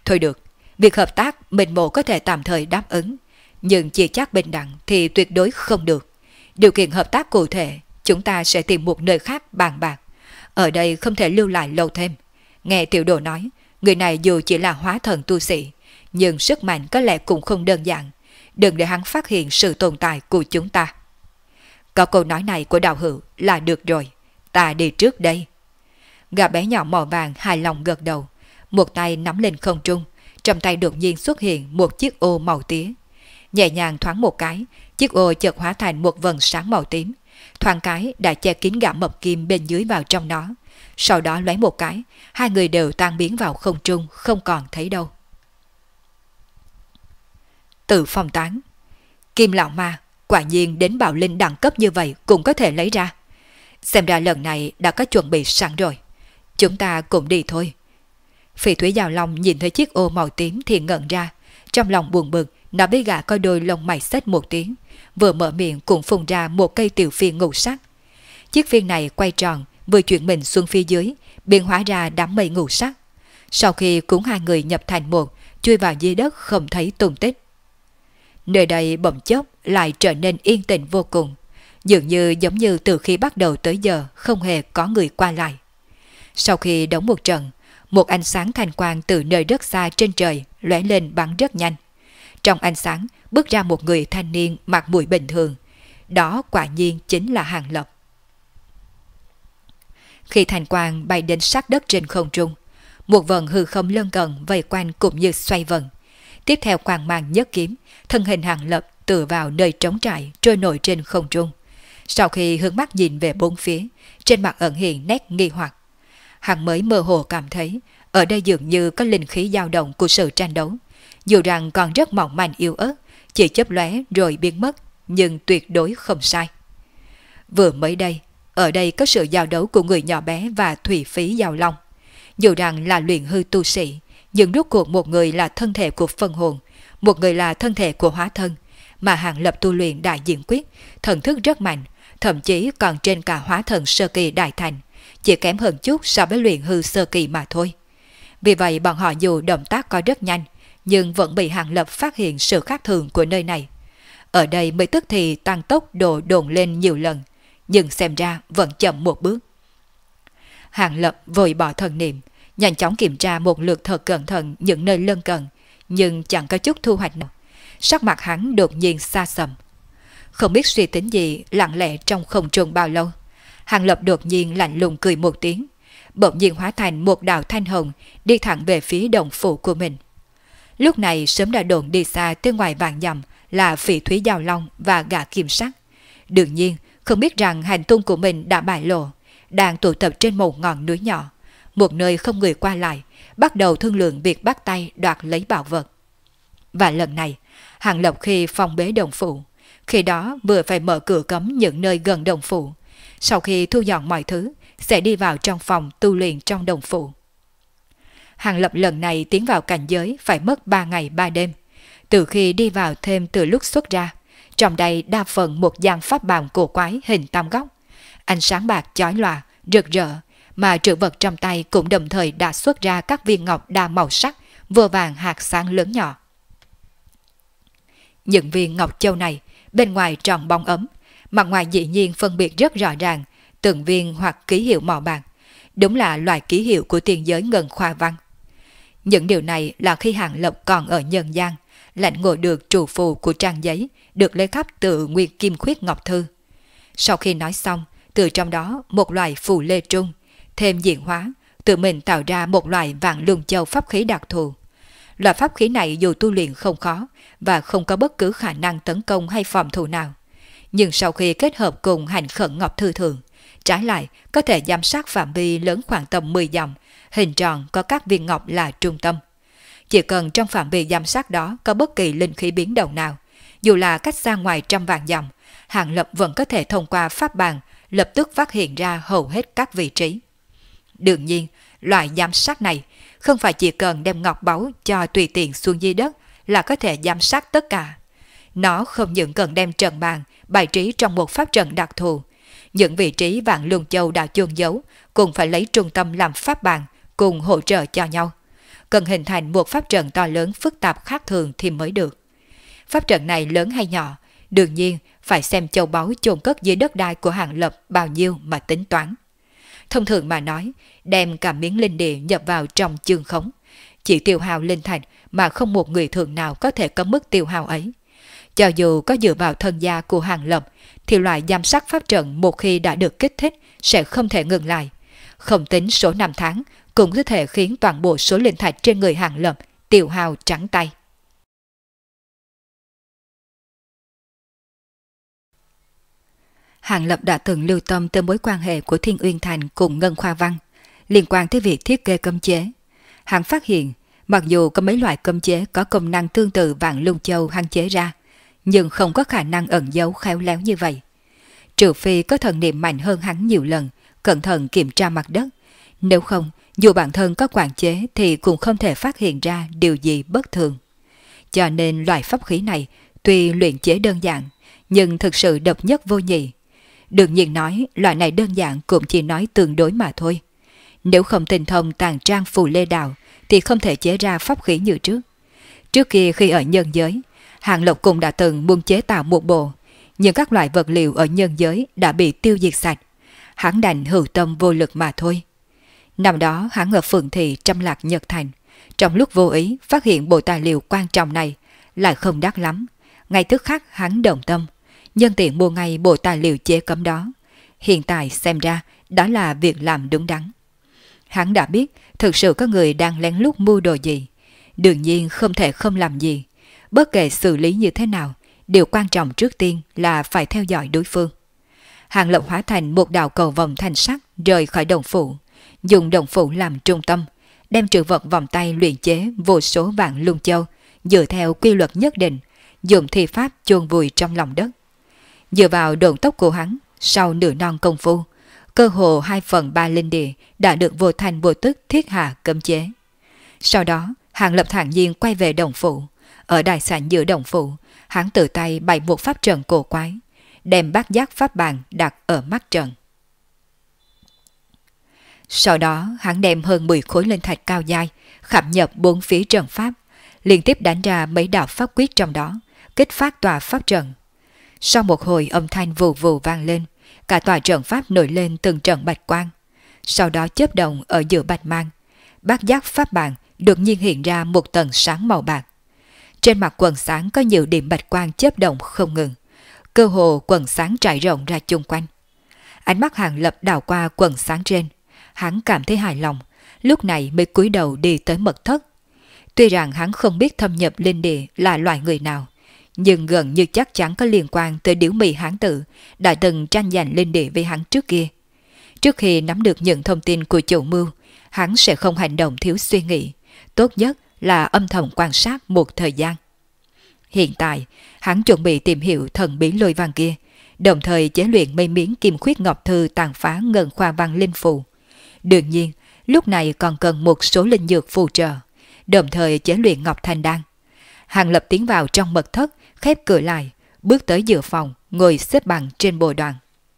Thôi được, việc hợp tác Minh Mộ có thể tạm thời đáp ứng, nhưng chia chác bình đẳng thì tuyệt đối không được. Điều kiện hợp tác cụ thể, chúng ta sẽ tìm một nơi khác bàn bạc. Ở đây không thể lưu lại lâu thêm. Nghe tiểu đồ nói, người này dù chỉ là hóa thần tu sĩ, nhưng sức mạnh có lẽ cũng không đơn giản. Đừng để hắn phát hiện sự tồn tại của chúng ta. Có câu nói này của đạo hữu là được rồi, ta đi trước đây. Gã bé nhỏ màu vàng hài lòng gật đầu, một tay nắm lên không trung, trong tay đột nhiên xuất hiện một chiếc ô màu tía. Nhẹ nhàng thoáng một cái, chiếc ô chợt hóa thành một vầng sáng màu tím, thoáng cái đã che kín gã mập kim bên dưới vào trong nó. Sau đó lóe một cái, hai người đều tan biến vào không trung, không còn thấy đâu. Tự phong tán. Kim lão ma quả nhiên đến bảo linh đẳng cấp như vậy cũng có thể lấy ra. Xem ra lần này đã có chuẩn bị sẵn rồi. Chúng ta cùng đi thôi. Phỉ Thúy Giao Long nhìn thấy chiếc ô màu tím thì ngẩn ra, trong lòng buồn bực, nó biết gã có đôi lông mày xếch một tiếng, vừa mở miệng cũng phun ra một cây tiểu phiên ngũ sắc. Chiếc phiên này quay tròn, vừa chuyển mình xuống phía dưới, biến hóa ra đám mây ngũ sắc. Sau khi cuốn hai người nhập thành một, chui vào dưới đất không thấy tung tích. Nơi đây bỗng chốc lại trở nên yên tĩnh vô cùng, dường như giống như từ khi bắt đầu tới giờ không hề có người qua lại. Sau khi đấu một trận, một ánh sáng thanh quang từ nơi rất xa trên trời lóe lên bắn rất nhanh. Trong ánh sáng bước ra một người thanh niên mặt mũi bình thường. Đó quả nhiên chính là Hàng Lập. Khi thanh quang bay đến sát đất trên không trung, một vần hư không lân cận vây quanh cũng như xoay vần. Tiếp theo quang mang nhất kiếm, thân hình Hàng Lập tựa vào nơi trống trải trôi nổi trên không trung. Sau khi hướng mắt nhìn về bốn phía, trên mặt ẩn hiện nét nghi hoặc. Hắn mới mơ hồ cảm thấy ở đây dường như có linh khí dao động của sự tranh đấu. Dù rằng còn rất mỏng manh yếu ớt, chỉ chớp lóe rồi biến mất, nhưng tuyệt đối không sai. Vừa mới đây, ở đây có sự giao đấu của người nhỏ bé và thủy phí Giao Long. Dù rằng là luyện hư tu sĩ, nhưng rốt cuộc một người là thân thể của phân hồn, một người là thân thể của hóa thân, mà Hàng Lập tu luyện đại diện quyết, thần thức rất mạnh, thậm chí còn trên cả hóa thần sơ kỳ đại thành, chỉ kém hơn chút so với luyện hư sơ kỳ mà thôi. Vì vậy bọn họ dù động tác có rất nhanh, nhưng vẫn bị Hàng Lập phát hiện sự khác thường của nơi này. Ở đây mới tức thì tăng tốc độ đồn lên nhiều lần, nhưng xem ra vẫn chậm một bước. Hàng Lập vội bỏ thần niệm, nhanh chóng kiểm tra một lượt thật cẩn thận những nơi lân cận, nhưng chẳng có chút thu hoạch nào. Sắc mặt hắn đột nhiên xa sầm. Không biết suy tính gì lặng lẽ trong không trung bao lâu, Hàng Lập đột nhiên lạnh lùng cười một tiếng, bỗng nhiên hóa thành một đạo thanh hồng đi thẳng về phía đồng phủ của mình. Lúc này sớm đã đồn đi xa tới ngoài vạn dặm là Phỉ Thúy Giao Long và gã kim sắc. Đương nhiên không biết rằng hành tung của mình đã bại lộ, đang tụ tập trên một ngọn núi nhỏ, một nơi không người qua lại, bắt đầu thương lượng việc bắt tay đoạt lấy bảo vật. Và lần này, Hàng Lập khi phong bế đồng phủ, khi đó vừa phải mở cửa cấm những nơi gần đồng phủ, sau khi thu dọn mọi thứ, sẽ đi vào trong phòng tu luyện trong đồng phủ. Hàng Lập lần này tiến vào cảnh giới phải mất 3 ngày 3 đêm, từ khi đi vào thêm từ lúc xuất ra. Trong đây đa phần một gian pháp bào cổ quái hình tam góc, ánh sáng bạc chói lòa, rực rỡ, mà trữ vật trong tay cũng đồng thời đã xuất ra các viên ngọc đa màu sắc, vừa vàng hạt sáng lớn nhỏ. Những viên ngọc châu này bên ngoài tròn bóng ấm, mặt ngoài dĩ nhiên phân biệt rất rõ ràng, từng viên hoặc ký hiệu màu bạc, đúng là loại ký hiệu của tiền giới ngân khoa văn. Những điều này là khi Hàng Lập còn ở nhân gian, lãnh ngộ được trụ phù của trang giấy được lấy khắp từ Nguyên Kim Khuyết Ngọc Thư. Sau khi nói xong, từ trong đó một loại phù lê trung, thêm diễn hóa, tự mình tạo ra một loại vạn luân châu pháp khí đặc thù. Loại pháp khí này dù tu luyện không khó và không có bất cứ khả năng tấn công hay phòng thủ nào, nhưng sau khi kết hợp cùng hành khẩn Ngọc Thư thường, trái lại có thể giám sát phạm vi lớn khoảng tầm 10 dặm, hình tròn có các viên ngọc là trung tâm. Chỉ cần trong phạm vi giám sát đó có bất kỳ linh khí biến động nào, dù là cách xa ngoài trăm vạn dặm, Hàng Lập vẫn có thể thông qua pháp bàn lập tức phát hiện ra hầu hết các vị trí. Đương nhiên, loại giám sát này không phải chỉ cần đem ngọc báu cho tùy tiện xuống dưới đất là có thể giám sát tất cả. Nó không những cần đem trận bàn bài trí trong một pháp trận đặc thù, những vị trí vạn luân châu đã chôn giấu cũng phải lấy trung tâm làm pháp bàn cùng hỗ trợ cho nhau. cần hình thành một pháp trận to lớn phức tạp khác thường thì mới được. Pháp trận này lớn hay nhỏ, đương nhiên phải xem châu báu chôn cất dưới đất đai của Hàng Lập bao nhiêu mà tính toán. Thông thường mà nói, đem cả miếng linh địa nhập vào trong chương khống, chỉ tiêu hao linh thạch mà không một người thường nào có thể có mức tiêu hao ấy. Cho dù có dựa vào thân gia của Hàng Lập, thì loại giám sát pháp trận một khi đã được kích thích sẽ không thể ngừng lại. Không tính số năm tháng, cũng có thể khiến toàn bộ số linh thạch trên người Hàng Lập tiêu hao trắng tay. Hàng Lập đã từng lưu tâm tới mối quan hệ của Thiên Uyên Thành cùng Ngân Khoa Văn, liên quan tới việc thiết kế cấm chế. Hắn phát hiện, mặc dù có mấy loại cấm chế có công năng tương tự Vạn Lung Châu hắn chế ra, nhưng không có khả năng ẩn giấu khéo léo như vậy. Trừ phi có thần niệm mạnh hơn hắn nhiều lần, cẩn thận kiểm tra mặt đất. Nếu không, dù bản thân có quản chế thì cũng không thể phát hiện ra điều gì bất thường. Cho nên loại pháp khí này tuy luyện chế đơn giản, nhưng thực sự độc nhất vô nhị. Đương nhiên nói loại này đơn giản cũng chỉ nói tương đối mà thôi. Nếu không tinh thông tàn trang phù lê đào thì không thể chế ra pháp khí như trước. Trước kia khi ở nhân giới, Hàng Lập cũng đã từng muốn chế tạo một bộ, nhưng các loại vật liệu ở nhân giới đã bị tiêu diệt sạch. Hắn đành hữu tâm vô lực mà thôi. Năm đó hắn ở phường thị Trăm Lạc Nhật Thành, trong lúc vô ý phát hiện bộ tài liệu quan trọng này lại không đắt lắm. Ngay tức khắc hắn động tâm, nhân tiện mua ngay bộ tài liệu chế cấm đó. Hiện tại xem ra đó là việc làm đúng đắn. Hắn đã biết thực sự có người đang lén lút mưu đồ gì. Đương nhiên không thể không làm gì. Bất kể xử lý như thế nào, điều quan trọng trước tiên là phải theo dõi đối phương. Hàng Lập hóa thành một đạo cầu vòng thanh sắc rời khỏi đồng phủ, dùng đồng phủ làm trung tâm, đem trữ vật vòng tay luyện chế vô số Vạn Lung Châu dựa theo quy luật nhất định, dùng thi pháp chôn vùi trong lòng đất. Dựa vào độn tốc của hắn, sau nửa non công phu, cơ hồ 2/3 linh địa đã được vô thành vô tức thiết hạ cấm chế. Sau đó, Hàng Lập thản nhiên quay về đồng phủ. Ở đại sảnh giữa đồng phủ, hắn tự tay bày một pháp trận cổ quái, đem bát giác pháp bàn đặt ở mắt trận. Sau đó, hắn đem hơn 10 khối linh thạch cao dai khảm nhập 4 phía trận pháp, liên tiếp đánh ra mấy đạo pháp quyết trong đó, kích phát tòa pháp trận. Sau một hồi âm thanh vù vù vang lên, cả tòa trận pháp nổi lên từng trận bạch quang. Sau đó chớp động ở giữa bạch mang, bát giác pháp bàn đột nhiên hiện ra một tầng sáng màu bạc. Trên mặt quần sáng có nhiều điểm bạch quang chớp động không ngừng, cơ hồ quần sáng trải rộng ra chung quanh. Ánh mắt Hàng Lập đảo qua quần sáng trên, hắn cảm thấy hài lòng, lúc này mới cúi đầu đi tới mật thất. Tuy rằng hắn không biết thâm nhập linh địa là loại người nào, nhưng gần như chắc chắn có liên quan tới Điếu Mị Hán Tử đã từng tranh giành linh địa với hắn trước kia. Trước khi nắm được những thông tin của chủ mưu, hắn sẽ không hành động thiếu suy nghĩ, tốt nhất là âm thầm quan sát một thời gian. Hiện tại, hắn chuẩn bị tìm hiểu thần bí lôi văn kia, đồng thời chế luyện mấy miếng kim khuyết ngọc thư tàn phá Ngân Khoa Văn linh phù. Đương nhiên, lúc này còn cần một số linh dược phù trợ, đồng thời chế luyện ngọc thanh đan. Hàng Lập tiến vào trong mật thất, khép cửa lại, bước tới giữa phòng, ngồi xếp bằng trên bồ đoàn.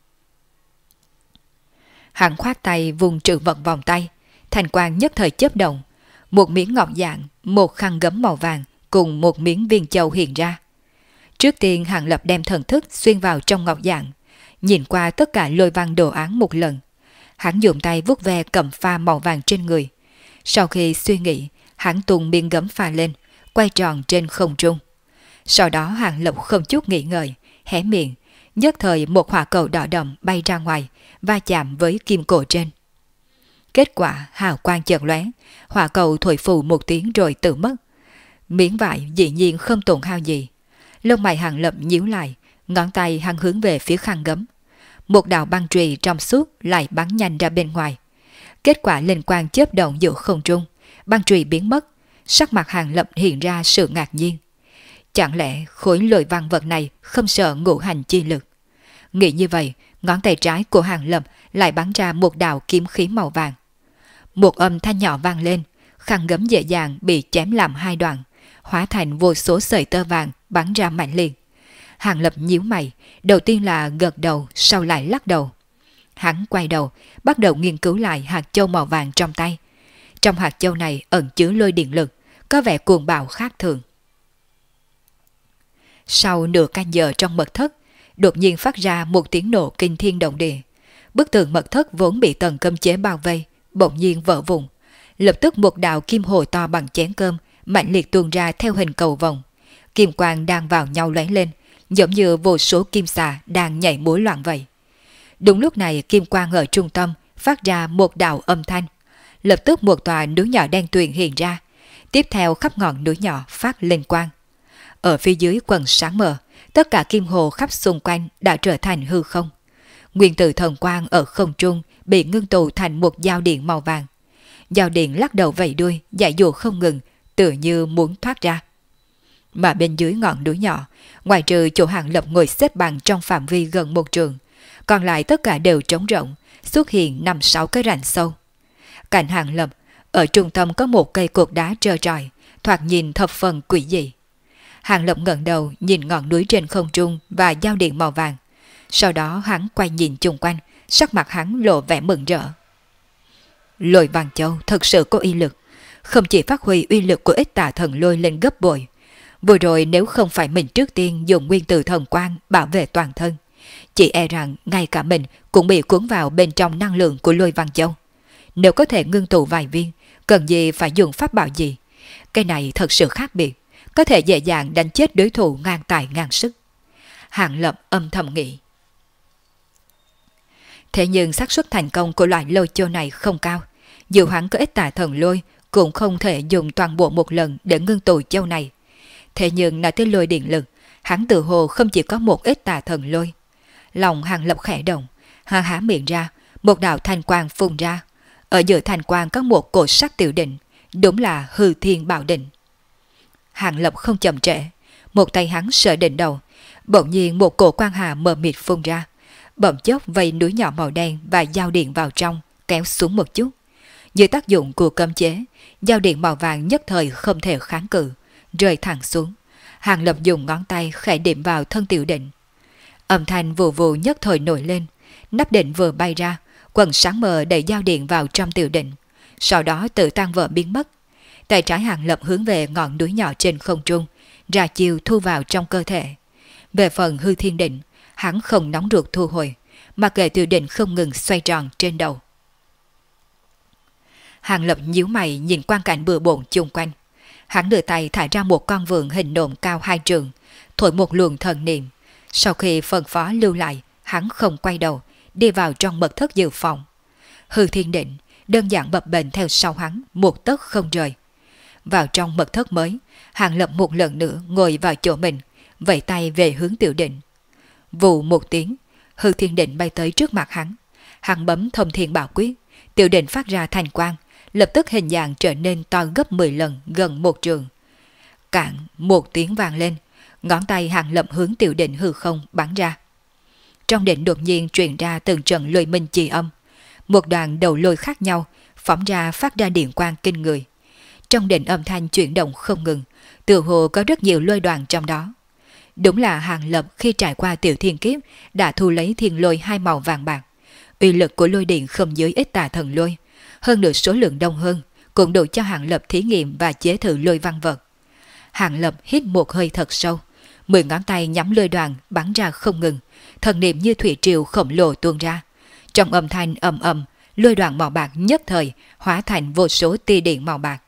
Hắn khoát tay vùng trữ vật vòng tay, thành quang nhất thời chớp động, một miếng ngọc dạng, một khăn gấm màu vàng cùng một miếng viên châu hiện ra. Trước tiên Hàng Lập đem thần thức xuyên vào trong ngọc dạng, nhìn qua tất cả lôi văn đồ án một lần. Hắn dùng tay vuốt ve cầm pha màu vàng trên người. Sau khi suy nghĩ, hắn tung miếng gấm pha lên, quay tròn trên không trung. Sau đó Hàng Lập không chút nghĩ ngợi, hé miệng, nhất thời một hỏa cầu đỏ đậm bay ra ngoài, va chạm với kim cổ trên. Kết quả hào quang chợt lóe, hỏa cầu thổi phù một tiếng rồi tự mất. Miếng vải dĩ nhiên không tổn hao gì. Lông mày Hàng Lập nhíu lại, ngón tay hắn hướng về phía khăn gấm. Một đạo băng chùy trong suốt lại bắn nhanh ra bên ngoài. Kết quả linh quang chớp động giữa không trung, băng chùy biến mất. Sắc mặt Hàng Lập hiện ra sự ngạc nhiên. Chẳng lẽ khối lôi văn vật này không sợ ngũ hành chi lực? Nghĩ như vậy, ngón tay trái của Hàng Lập lại bắn ra một đạo kiếm khí màu vàng. Một âm thanh nhỏ vang lên, khăn gấm dễ dàng bị chém làm hai đoạn, hóa thành vô số sợi tơ vàng bắn ra mạnh liệt. Hàng Lập nhíu mày, đầu tiên là gật đầu, sau lại lắc đầu. Hắn quay đầu, bắt đầu nghiên cứu lại hạt châu màu vàng trong tay. Trong hạt châu này ẩn chứa lôi điện lực, có vẻ cuồng bạo khác thường. Sau nửa canh giờ trong mật thất, đột nhiên phát ra một tiếng nổ kinh thiên động địa. Bức tường mật thất vốn bị tầng cấm chế bao vây, bỗng nhiên vỡ vụn. Lập tức một đạo kim hồ to bằng chén cơm mạnh liệt tuôn ra theo hình cầu vồng. Kim quang đang vào nhau lóe lên, giống như vô số kim xà đang nhảy múa loạn vậy. Đúng lúc này kim quang ở trung tâm phát ra một đạo âm thanh. Lập tức một tòa núi nhỏ đen tuyền hiện ra. Tiếp theo khắp ngọn núi nhỏ phát lên quang. Ở phía dưới quần sáng mờ, tất cả kim hồ khắp xung quanh đã trở thành hư không. Nguyên tử thần quang ở không trung bị ngưng tụ thành một dao điện màu vàng. Dao điện lắc đầu vẫy đuôi, dãy dụa không ngừng, tựa như muốn thoát ra. Mà bên dưới ngọn núi nhỏ, ngoài trừ chỗ Hàng Lập ngồi xếp bằng trong phạm vi gần một trường, còn lại tất cả đều trống rỗng, xuất hiện 5-6 cái rãnh sâu. Cạnh Hàng Lập, ở trung tâm có một cây cột đá trơ trọi, thoạt nhìn thập phần quỷ dị. Hàng Lập ngẩng đầu nhìn ngọn núi trên không trung và dao điện màu vàng. Sau đó hắn quay nhìn chung quanh, sắc mặt hắn lộ vẻ mừng rỡ. Lôi Văn Châu thật sự có uy lực, không chỉ phát huy uy lực của Ích Tà Thần Lôi lên gấp bội. Vừa rồi nếu không phải mình trước tiên dùng nguyên tử thần quang bảo vệ toàn thân, chỉ e rằng ngay cả mình cũng bị cuốn vào bên trong năng lượng của Lôi Văn Châu. Nếu có thể ngưng tụ vài viên, cần gì phải dùng pháp bảo gì? Cái này thật sự khác biệt, có thể dễ dàng đánh chết đối thủ ngang tài ngang sức. Hàng Lập âm thầm nghĩ. Thế nhưng xác suất thành công của loại lôi châu này không cao. Dù hắn có Ích Tà Thần Lôi cũng không thể dùng toàn bộ một lần để ngưng tụ châu này. Thế nhưng nói tới lôi điện lực, hắn tự hồ không chỉ có một Ích Tà Thần Lôi. Lòng Hàng Lập khẽ động, hắn há miệng ra, một đạo thanh quang phun ra. Ở giữa thanh quang có một cột sắt tiểu định, đúng là Hư Thiên Bảo Định. Hàng Lập không chậm trễ, một tay hắn sờ đỉnh đầu, bỗng nhiên một cổ quang hà mờ mịt phun ra, bỗng chốc vây núi nhỏ màu đen và dao điện vào trong, kéo xuống một chút. Dưới tác dụng của cấm chế, dao điện màu vàng nhất thời không thể kháng cự, rơi thẳng xuống. Hàng Lập dùng ngón tay khẽ điểm vào thân tiểu định. Âm thanh vù vù nhất thời nổi lên, nắp định vừa bay ra, quần sáng mờ đẩy dao điện vào trong tiểu định, sau đó tự tan vỡ biến mất. Tay trái Hàng Lập hướng về ngọn núi nhỏ trên không trung, ra chiêu thu vào trong cơ thể. Về phần Hư Thiên Định, hắn không nóng ruột thu hồi, mà kệ tiểu định không ngừng xoay tròn trên đầu. Hàng Lập nhíu mày nhìn quang cảnh bừa bộn chung quanh. Hắn đưa tay thả ra một con vượn hình nộm cao 2 trượng, thổi một luồng thần niệm. Sau khi phân phó lưu lại, hắn không quay đầu, đi vào trong mật thất dự phòng. Hư Thiên Định đơn giản bập bềnh theo sau hắn, một tấc không rời. Vào trong mật thất mới, Hàng Lập một lần nữa ngồi vào chỗ mình, vẫy tay về hướng tiểu định. Vù một tiếng, Hư Thiên Định bay tới trước mặt hắn. Hắn bấm Thông Thiên Bảo Quyết, tiểu định phát ra thanh quang, lập tức hình dạng trở nên to gấp 10 lần, gần một trường. Cạn một tiếng vang lên, ngón tay Hàng Lập hướng tiểu định hư không bắn ra. Trong định đột nhiên truyền ra từng trận lôi minh chi âm, một đoàn đầu lôi khác nhau phóng ra phát ra điện quang kinh người. Trong định âm thanh chuyển động không ngừng, tựa hồ có rất nhiều lôi đoàn trong đó. Đúng là Hàng Lập khi trải qua tiểu thiên kiếp đã thu lấy thiên lôi 2 màu vàng bạc. Uy lực của lôi điện không dưới Ích Tà Thần Lôi, hơn nữa số lượng đông hơn, cũng đủ cho Hàng Lập thí nghiệm và chế thử lôi văn vật. Hàng Lập hít một hơi thật sâu, 10 ngón tay nhắm lôi đoàn bắn ra không ngừng, thần niệm như thủy triều khổng lồ tuôn ra. Trong âm thanh ầm ầm, lôi đoàn màu bạc nhất thời hóa thành vô số tia điện màu bạc.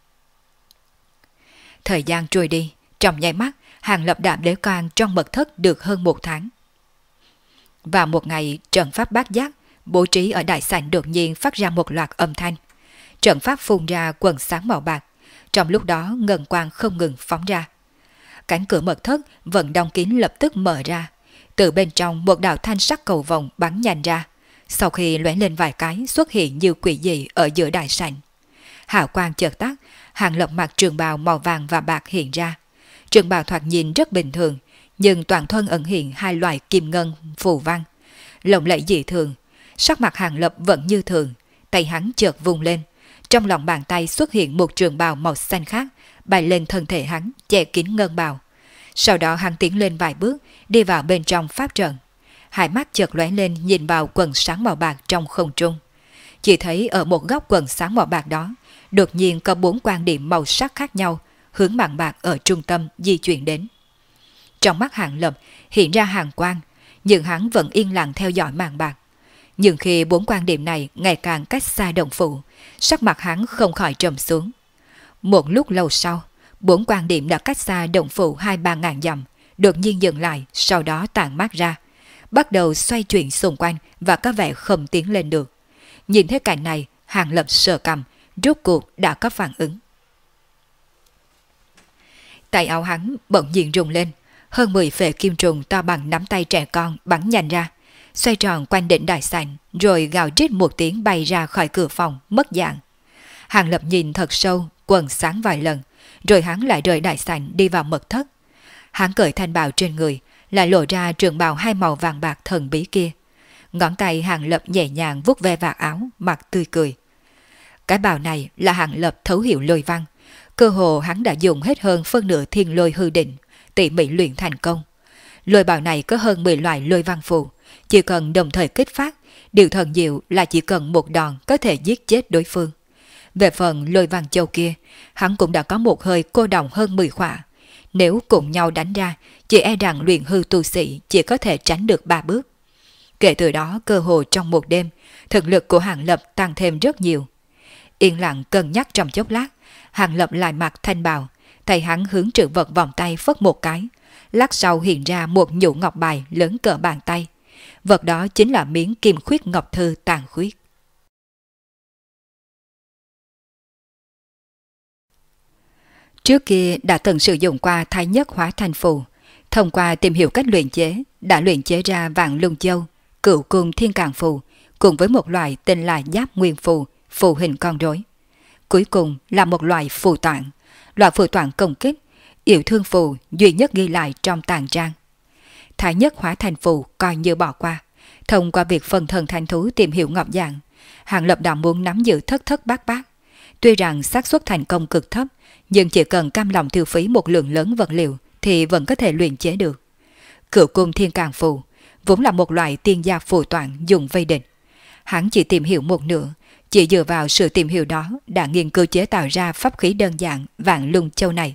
Thời gian trôi đi, trong nháy mắt, Hàng Lập đã bế quan trong mật thất được hơn 1 tháng. Vào một ngày, trận pháp bát giác bố trí ở đại sảnh đột nhiên phát ra một loạt âm thanh. Trận pháp phun ra quần sáng màu bạc, trong lúc đó ngân quang không ngừng phóng ra. Cánh cửa mật thất vẫn đóng kín lập tức mở ra, từ bên trong một đạo thanh sắc cầu vồng bắn nhanh ra, sau khi lóe lên vài cái xuất hiện như quỷ dị ở giữa đại sảnh. Hào quang chợt tắt, Hàng Lập mặc trường bào màu vàng và bạc hiện ra. Trường bào thoạt nhìn rất bình thường, nhưng toàn thân ẩn hiện 2 loại kim ngân phù văn, lộng lẫy dị thường. Sắc mặt Hàng Lập vẫn như thường, tay hắn chợt vung lên, trong lòng bàn tay xuất hiện một trường bào màu xanh khác, bay lên thân thể hắn, che kín ngân bào. Sau đó hắn tiến lên vài bước, đi vào bên trong pháp trận. Hai mắt chợt lóe lên nhìn vào quần sáng màu bạc trong không trung. Chỉ thấy ở một góc quần sáng màu bạc đó, đột nhiên có 4 quan điểm màu sắc khác nhau hướng màn bạc ở trung tâm di chuyển đến. Trong mắt Hàng Lập hiện ra hàn quang, nhưng hắn vẫn yên lặng theo dõi màn bạc. Nhưng khi 4 quan điểm này ngày càng cách xa đồng phụ, sắc mặt hắn không khỏi trầm xuống. Một lúc lâu sau, 4 quan điểm đã cách xa đồng phụ 2-3 ngàn dặm, đột nhiên dừng lại, sau đó tản mát ra, bắt đầu xoay chuyển xung quanh và có vẻ không tiến lên được. Nhìn thấy cảnh này, Hàng Lập sờ cằm, rốt cuộc đã có phản ứng. Tay áo hắn bỗng nhiên rung lên, hơn 10 phệ kim trùng to bằng nắm tay trẻ con bắn nhanh ra, xoay tròn quanh đỉnh đại sảnh, rồi gào rít một tiếng bay ra khỏi cửa phòng, mất dạng. Hàng Lập nhìn thật sâu, quần sáng vài lần, rồi hắn lại rời đại sảnh đi vào mật thất. Hắn cởi thanh bào trên người, lại lộ ra trường bào 2 màu vàng bạc thần bí kia. Ngón tay Hàng Lập nhẹ nhàng vuốt ve vạt áo, mặt tươi cười. Cái bào này là Hàng Lập thấu hiểu lôi văn, cơ hồ hắn đã dùng hết hơn phân nửa thiên lôi hư định, tỉ mỉ luyện thành công. Lôi bào này có hơn 10 loại lôi văn phù, chỉ cần đồng thời kích phát, điều thần diệu là chỉ cần một đòn có thể giết chết đối phương. Về phần lôi văn châu kia, hắn cũng đã có một hơi cô đọng hơn 10 khỏa. Nếu cùng nhau đánh ra, chỉ e rằng luyện hư tu sĩ chỉ có thể tránh được 3 bước. Kể từ đó cơ hồ trong một đêm, thực lực của Hàng Lập tăng thêm rất nhiều. Yên lặng cân nhắc trong chốc lát, Hàng Lập lại mặc thanh bào, tay hắn hướng trữ vật vòng tay phất một cái, lát sau hiện ra một nhũ ngọc bài lớn cỡ bàn tay. Vật đó chính là miếng kim khuyết ngọc thư tàn khuyết. Trước kia đã từng sử dụng qua thái nhất hóa thành phù, thông qua tìm hiểu cách luyện chế, đã luyện chế ra vạn luân châu, cựu cung thiên càng phù, cùng với một loại tên là giáp nguyên phù, phù hình con rối. Cuối cùng là một loại phù toạn, loại phù toạn công kích, yêu thương phù duy nhất ghi lại trong tàn trang. Thái nhất hóa thành phù coi như bỏ qua, thông qua việc phần thần thanh thú tìm hiểu ngọc dạng, Hàng Lập đã muốn nắm giữ thất thất bát bát. Tuy rằng xác suất thành công cực thấp, nhưng chỉ cần cam lòng tiêu phí một lượng lớn vật liệu thì vẫn có thể luyện chế được. Cửu cung thiên càng phù vốn là một loại tiên gia phù toạn dùng vây địch. Hắn chỉ tìm hiểu một nửa, chỉ dựa vào sự tìm hiểu đó đã nghiên cứu chế tạo ra pháp khí đơn giản vạn luân châu này.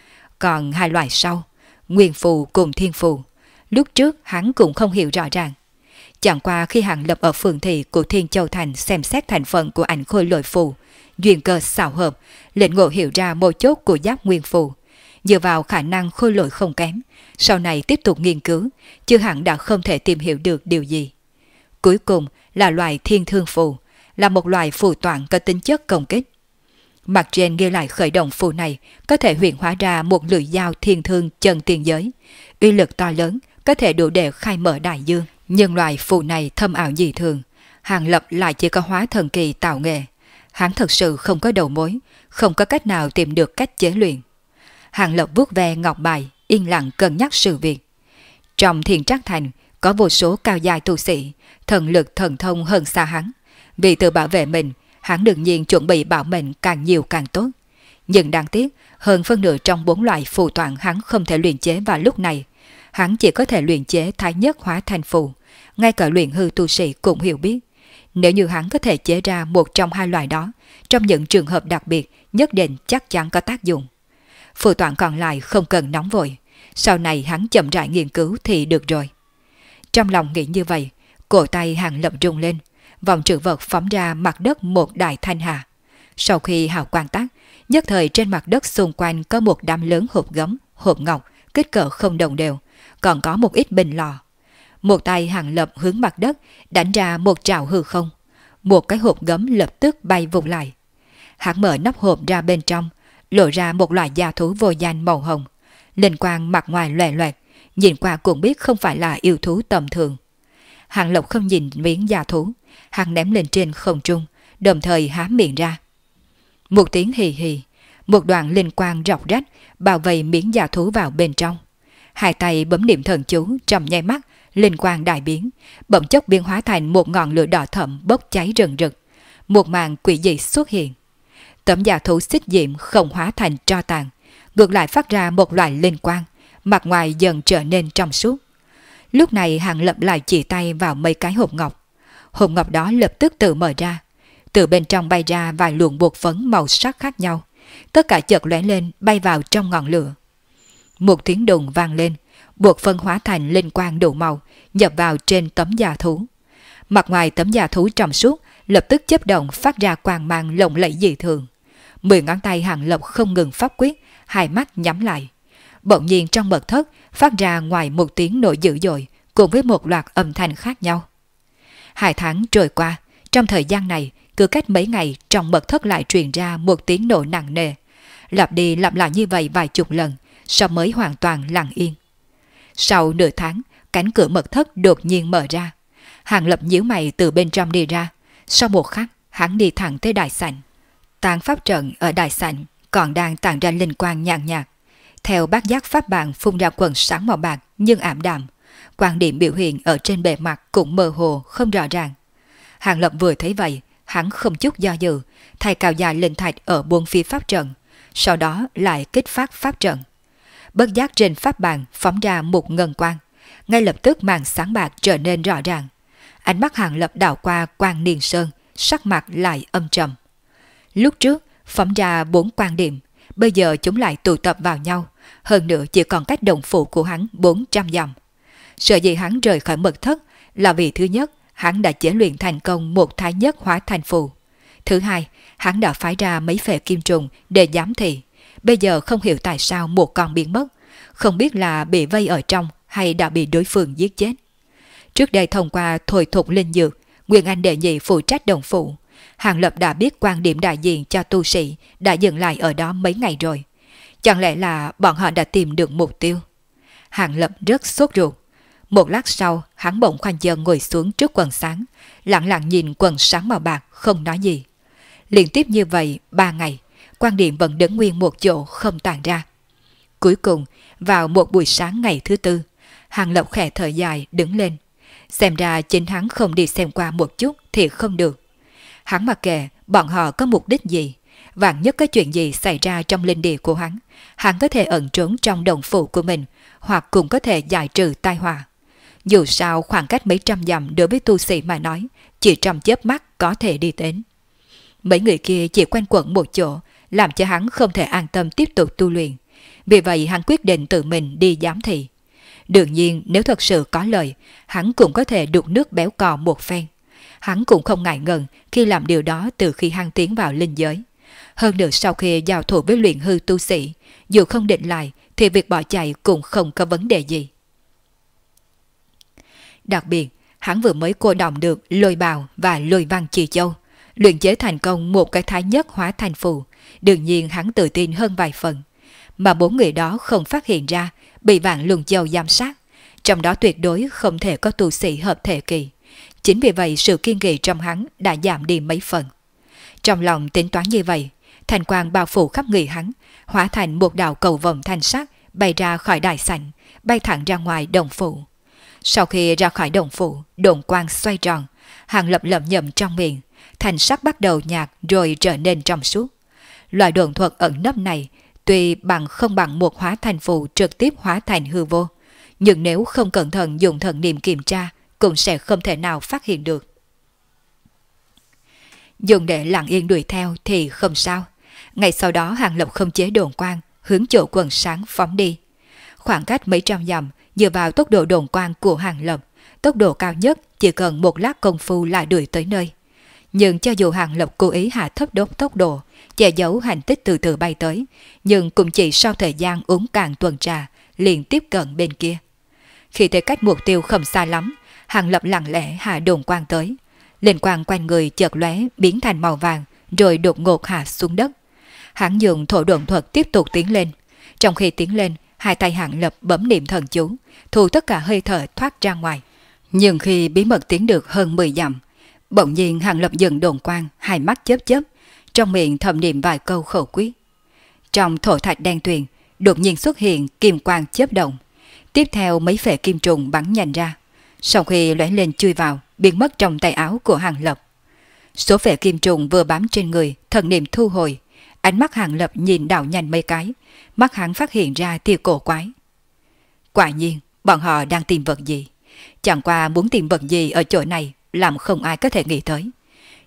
Còn 2 loại sau, nguyên phù cùng thiên phù, lúc trước hắn cũng không hiểu rõ ràng. Chẳng qua khi Hàng Lập ở phường thị của Thiên Châu Thành xem xét thành phần của ảnh khôi lội phù, duyên cơ xảo hợp, lệnh ngộ hiểu ra mấu chốt của giáp nguyên phù. Dựa vào khả năng khôi lội không kém, sau này tiếp tục nghiên cứu, chưa hẳn đã không thể tìm hiểu được điều gì. Cuối cùng là loại thiên thương phù, là một loại phù toạn có tính chất công kích. Mặt trên ghi lại khởi động phù này có thể huyễn hóa ra một lưỡi dao thiên thương chân tiên giới, uy lực to lớn, có thể đủ để khai mở đại dương. Nhưng loại phù này thâm ảo dị thường, Hàng Lập lại chỉ có hóa thần kỳ tạo nghệ. Hắn thật sự không có đầu mối, không có cách nào tìm được cách chế luyện. Hàng Lập vuốt ve ngọc bài, yên lặng cân nhắc sự việc. Trong Thiên Trác Thành có vô số cao dài tu sĩ, thần lực thần thông hơn xa hắn. Vì tự bảo vệ mình, hắn đương nhiên chuẩn bị bảo mệnh càng nhiều càng tốt. Nhưng đáng tiếc, hơn phân nửa trong 4 loại phù toạn hắn không thể luyện chế vào lúc này. Hắn chỉ có thể luyện chế thái nhất hóa thành phù. Ngay cả luyện hư tu sĩ cũng hiểu biết, nếu như hắn có thể chế ra một trong 2 loại đó, trong những trường hợp đặc biệt nhất định chắc chắn có tác dụng. Phù toạn còn lại không cần nóng vội, sau này hắn chậm rãi nghiên cứu thì được rồi. Trong lòng nghĩ như vậy, cổ tay Hàng Lập rung lên, vòng trữ vật phóng ra mặt đất một đại thanh hà. Sau khi hào quang tắt, nhất thời trên mặt đất xung quanh có một đám lớn hộp gấm, hộp ngọc, kích cỡ không đồng đều, còn có một ít bình lò. Một tay Hàng Lập hướng mặt đất đánh ra một trảo hư không, một cái hộp gấm lập tức bay vụt lại. Hắn mở nắp hộp ra bên trong, lộ ra một loại gia thú vô danh màu hồng, linh quang mặt ngoài loè loẹt, nhìn qua cũng biết không phải là yêu thú tầm thường. Hàng Lập không nhìn miếng gia thú, hắn ném lên trên không trung, đồng thời há miệng ra. Một tiếng hì hì, một đoạn linh quang rọc rách bao vây miếng gia thú vào bên trong. Hai tay bấm niệm thần chú, trong nháy mắt linh quang đại biến, bỗng chốc biến hóa thành một ngọn lửa đỏ thẫm bốc cháy rừng rực. Một màn quỷ dị xuất hiện. Tấm gia thú xích diệm không hóa thành tro tàn, ngược lại phát ra một loại linh quang, mặt ngoài dần trở nên trong suốt. Lúc này Hàng Lập lại chỉ tay vào mấy cái hộp ngọc. Hộp ngọc đó lập tức tự mở ra. Từ bên trong bay ra vài luồng bột phấn màu sắc khác nhau, tất cả chợt lóe lên bay vào trong ngọn lửa. Một tiếng đùng vang lên, bột phấn hóa thành linh quang đủ màu, nhập vào trên tấm da thú. Mặt ngoài tấm da thú trong suốt lập tức chớp động phát ra quang mang lộng lẫy dị thường. 10 ngón tay Hàng Lập không ngừng pháp quyết, hai mắt nhắm lại. Bỗng nhiên trong mật thất phát ra ngoài một tiếng nổ dữ dội, cùng với một loạt âm thanh khác nhau. 2 tháng trôi qua, trong thời gian này, cứ cách mấy ngày trong mật thất lại truyền ra một tiếng nổ nặng nề. Lặp đi lặp lại như vậy vài chục lần, sau mới hoàn toàn lặng yên. Sau nửa tháng, cánh cửa mật thất đột nhiên mở ra. Hàng Lập nhíu mày từ bên trong đi ra. Sau một khắc, hắn đi thẳng tới đại sảnh. Tàn pháp trận ở đại sảnh còn đang tản ra linh quang nhàn nhạt. Theo bát giác pháp bàn phun ra quần sáng màu bạc nhưng ảm đạm. Quan điểm biểu hiện ở trên bề mặt cũng mơ hồ không rõ ràng. Hàng Lập vừa thấy vậy, hắn không chút do dự, thay cào dài linh thạch ở buông phía pháp trận, sau đó lại kích phát pháp trận. Bất giác trên pháp bàn phóng ra một ngân quang, ngay lập tức màn sáng bạc trở nên rõ ràng. Ánh mắt Hàng Lập đảo qua quang niên sơn, sắc mặt lại âm trầm. Lúc trước phóng ra 4 quan điểm, bây giờ chúng lại tụ tập vào nhau, hơn nữa chỉ còn cách động phủ của hắn 400 dặm. Sở dĩ hắn rời khỏi mật thất là vì thứ nhất, hắn đã chế luyện thành công một thái nhất hóa thành phù. Thứ hai, hắn đã phái ra mấy phệ kim trùng để giám thị. Bây giờ không hiểu tại sao một con biến mất, không biết là bị vây ở trong hay đã bị đối phương giết chết. Trước đây thông qua thôi thục linh dược, Nguyên Anh đệ nhị phụ trách đồng phủ. Hàng Lập đã biết quan điểm đại diện cho tu sĩ đã dừng lại ở đó mấy ngày rồi. Chẳng lẽ là bọn họ đã tìm được mục tiêu? Hàng Lập rất sốt ruột. Một lát sau, hắn bỗng khoanh chân ngồi xuống trước quần sáng, lặng lặng nhìn quần sáng màu bạc, không nói gì. Liên tiếp như vậy 3 ngày, quan điểm vẫn đứng nguyên một chỗ không tản ra. Cuối cùng, vào một buổi sáng ngày thứ 4, Hàng Lập khẽ thở dài đứng lên. Xem ra chính hắn không đi xem qua một chút thì không được. Hắn mặc kệ bọn họ có mục đích gì, vạn nhất cái chuyện gì xảy ra trong linh địa của hắn có thể ẩn trốn trong đồng phủ của mình, hoặc cũng có thể giải trừ tai họa. Dù sao khoảng cách mấy trăm dặm đối với tu sĩ mà nói, chỉ trong chớp mắt có thể đi đến. Mấy người kia chỉ quanh quẩn một chỗ, làm cho hắn không thể an tâm tiếp tục tu luyện. Vì vậy hắn quyết định tự mình đi giám thị. Đương nhiên nếu thật sự có lời, hắn cũng có thể đục nước béo cò một phen. Hắn cũng không ngại ngần khi làm điều đó từ khi hắn tiến vào linh giới. Hơn nữa sau khi giao thủ với luyện hư tu sĩ, dù không định lại thì việc bỏ chạy cũng không có vấn đề gì. Đặc biệt, hắn vừa mới cô đọng được lôi bào và lôi văn trì châu, luyện chế thành công một cái thái nhất hóa thành phù. Đương nhiên hắn tự tin hơn vài phần. Mà 4 người đó không phát hiện ra, bị Vạn Luân Châu giám sát. Trong đó tuyệt đối không thể có tu sĩ hợp thể kỳ. Chính vì vậy sự kiên kỳ trong hắn đã giảm đi mấy phần. Trong lòng tính toán như vậy, thành quang bao phủ khắp người hắn, hóa thành một đạo cầu vồng thanh sắc bay ra khỏi đại sảnh, bay thẳng ra ngoài đồng phủ. Sau khi ra khỏi đồng phủ, độn quang xoay tròn, Hàng Lập lẩm nhẩm trong miệng, thành sắc bắt đầu nhạt rồi trở nên trong suốt. Loại độn thuật ẩn nấp này tuy bằng không bằng một hóa thành phù trực tiếp hóa thành hư vô, nhưng nếu không cẩn thận dùng thần niệm kiểm tra cũng sẽ không thể nào phát hiện được. Dùng để lặng yên đuổi theo thì không sao. Ngày sau đó Hàng Lập không chế độn quang, hướng chỗ quần sáng phóng đi. Khoảng cách mấy trăm dặm, dựa vào tốc độ độn quang của Hàng Lập, tốc độ cao nhất chỉ cần một lát công phu là đuổi tới nơi. Nhưng cho dù Hàng Lập cố ý hạ thấp tốc độ, che giấu hành tích từ từ bay tới, nhưng cũng chỉ sau thời gian uống cạn tuần trà, liền tiếp cận bên kia. Khi thấy cách mục tiêu không xa lắm, Hàng Lập lặng lẽ hạ đồn quang tới. Linh quang quanh người chợt lóe biến thành màu vàng, rồi đột ngột hạ xuống đất. Hắn dùng thổ độn thuật tiếp tục tiến lên. Trong khi tiến lên, hai tay Hàng Lập bấm niệm thần chú, thu tất cả hơi thở thoát ra ngoài. Nhưng khi bí mật tiến được hơn 10 dặm, bỗng nhiên Hàng Lập dừng đồn quang, hai mắt chớp chớp, trong miệng thầm niệm vài câu khẩu quyết. Trong thổ thạch đen tuyền, đột nhiên xuất hiện kim quang chớp động. Tiếp theo mấy phệ kim trùng bắn nhanh ra. Sau khi lóe lên chui vào, biến mất trong tay áo của Hàng Lập. Số phệ kim trùng vừa bám trên người, thần niệm thu hồi. Ánh mắt Hàng Lập nhìn đảo nhanh mấy cái, mắt hắn phát hiện ra tia cổ quái. Quả nhiên, bọn họ đang tìm vật gì. Chẳng qua muốn tìm vật gì ở chỗ này, làm không ai có thể nghĩ tới.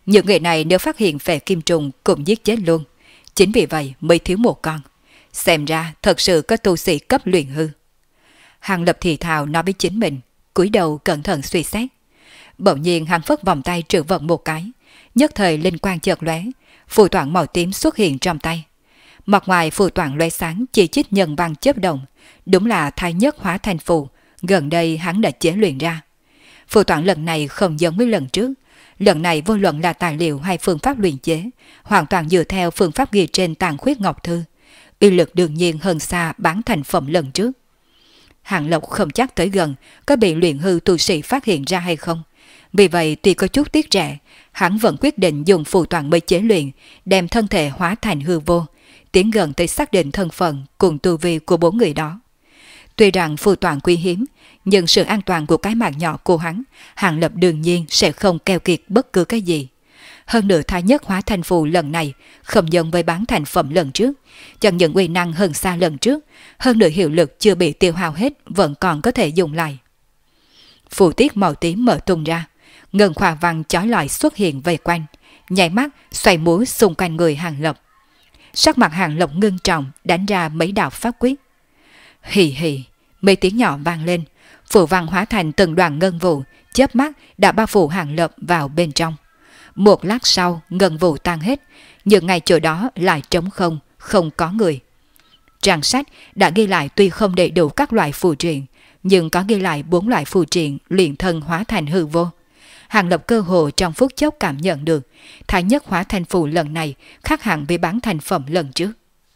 Những người này nếu phát hiện về kim trùng cũng giết chết luôn. Chính vì vậy mới thiếu một con. Xem ra thật sự có tu sĩ cấp luyện hư. Hàng Lập thì thào nói với chính mình, cúi đầu cẩn thận suy xét. Bỗng nhiên hắn phất vòng tay trữ vật một cái, nhất thời linh quang chợt lóe, phù toản màu tím xuất hiện trong tay. Mặt ngoài phù toản lóe sáng chỉ chít nhân văn chớp động, đúng là thái nhất hóa thành phù, gần đây hắn đã chế luyện ra. Phù toản lần này không giống với lần trước, lần này vô luận là tài liệu hay phương pháp luyện chế, hoàn toàn dựa theo phương pháp ghi trên tàn khuyết ngọc thư, uy lực đương nhiên hơn xa bán thành phẩm lần trước. Hàng Lộc không chắc tới gần có bị luyện hư tu sĩ phát hiện ra hay không. Vì vậy tuy có chút tiếc rẻ, hắn vẫn quyết định dùng phù toản mới chế luyện, đem thân thể hóa thành hư vô, tiến gần tới xác định thân phận cùng tu vi của 4 người đó. Tuy rằng phù toản quý hiếm, nhưng sự an toàn của cái mạng nhỏ của hắn, Hàng Lập đương nhiên sẽ không keo kiệt bất cứ cái gì. Hơn nữa thái nhất hóa thành phù lần này không giống với bán thành phẩm lần trước, chẳng những uy năng hơn xa lần trước, hơn nữa hiệu lực chưa bị tiêu hao hết vẫn còn có thể dùng lại. Phù tiết màu tím mở tung ra, ngân khoa văn chói lọi xuất hiện vây quanh, nhảy mắt xoay múa xung quanh người Hàng Lập. Sắc mặt Hàng Lập ngưng trọng đánh ra mấy đạo pháp quyết. Hì hì, mấy tiếng nhỏ vang lên, phù văn hóa thành từng đoàn ngân vụ, chớp mắt đã bao phủ Hàng Lập vào bên trong. Một lát sau ngân vụ tan hết, nhưng ngay chỗ đó lại trống không, không có người. Trang sách đã ghi lại tuy không đầy đủ các loại phù triện, nhưng có ghi lại 4 loại phù triện luyện thân hóa thành hư vô. Hàng Lập cơ hồ trong phút chốc cảm nhận được, thái nhất hóa thành phù lần này khác hẳn với bán thành phẩm lần trước.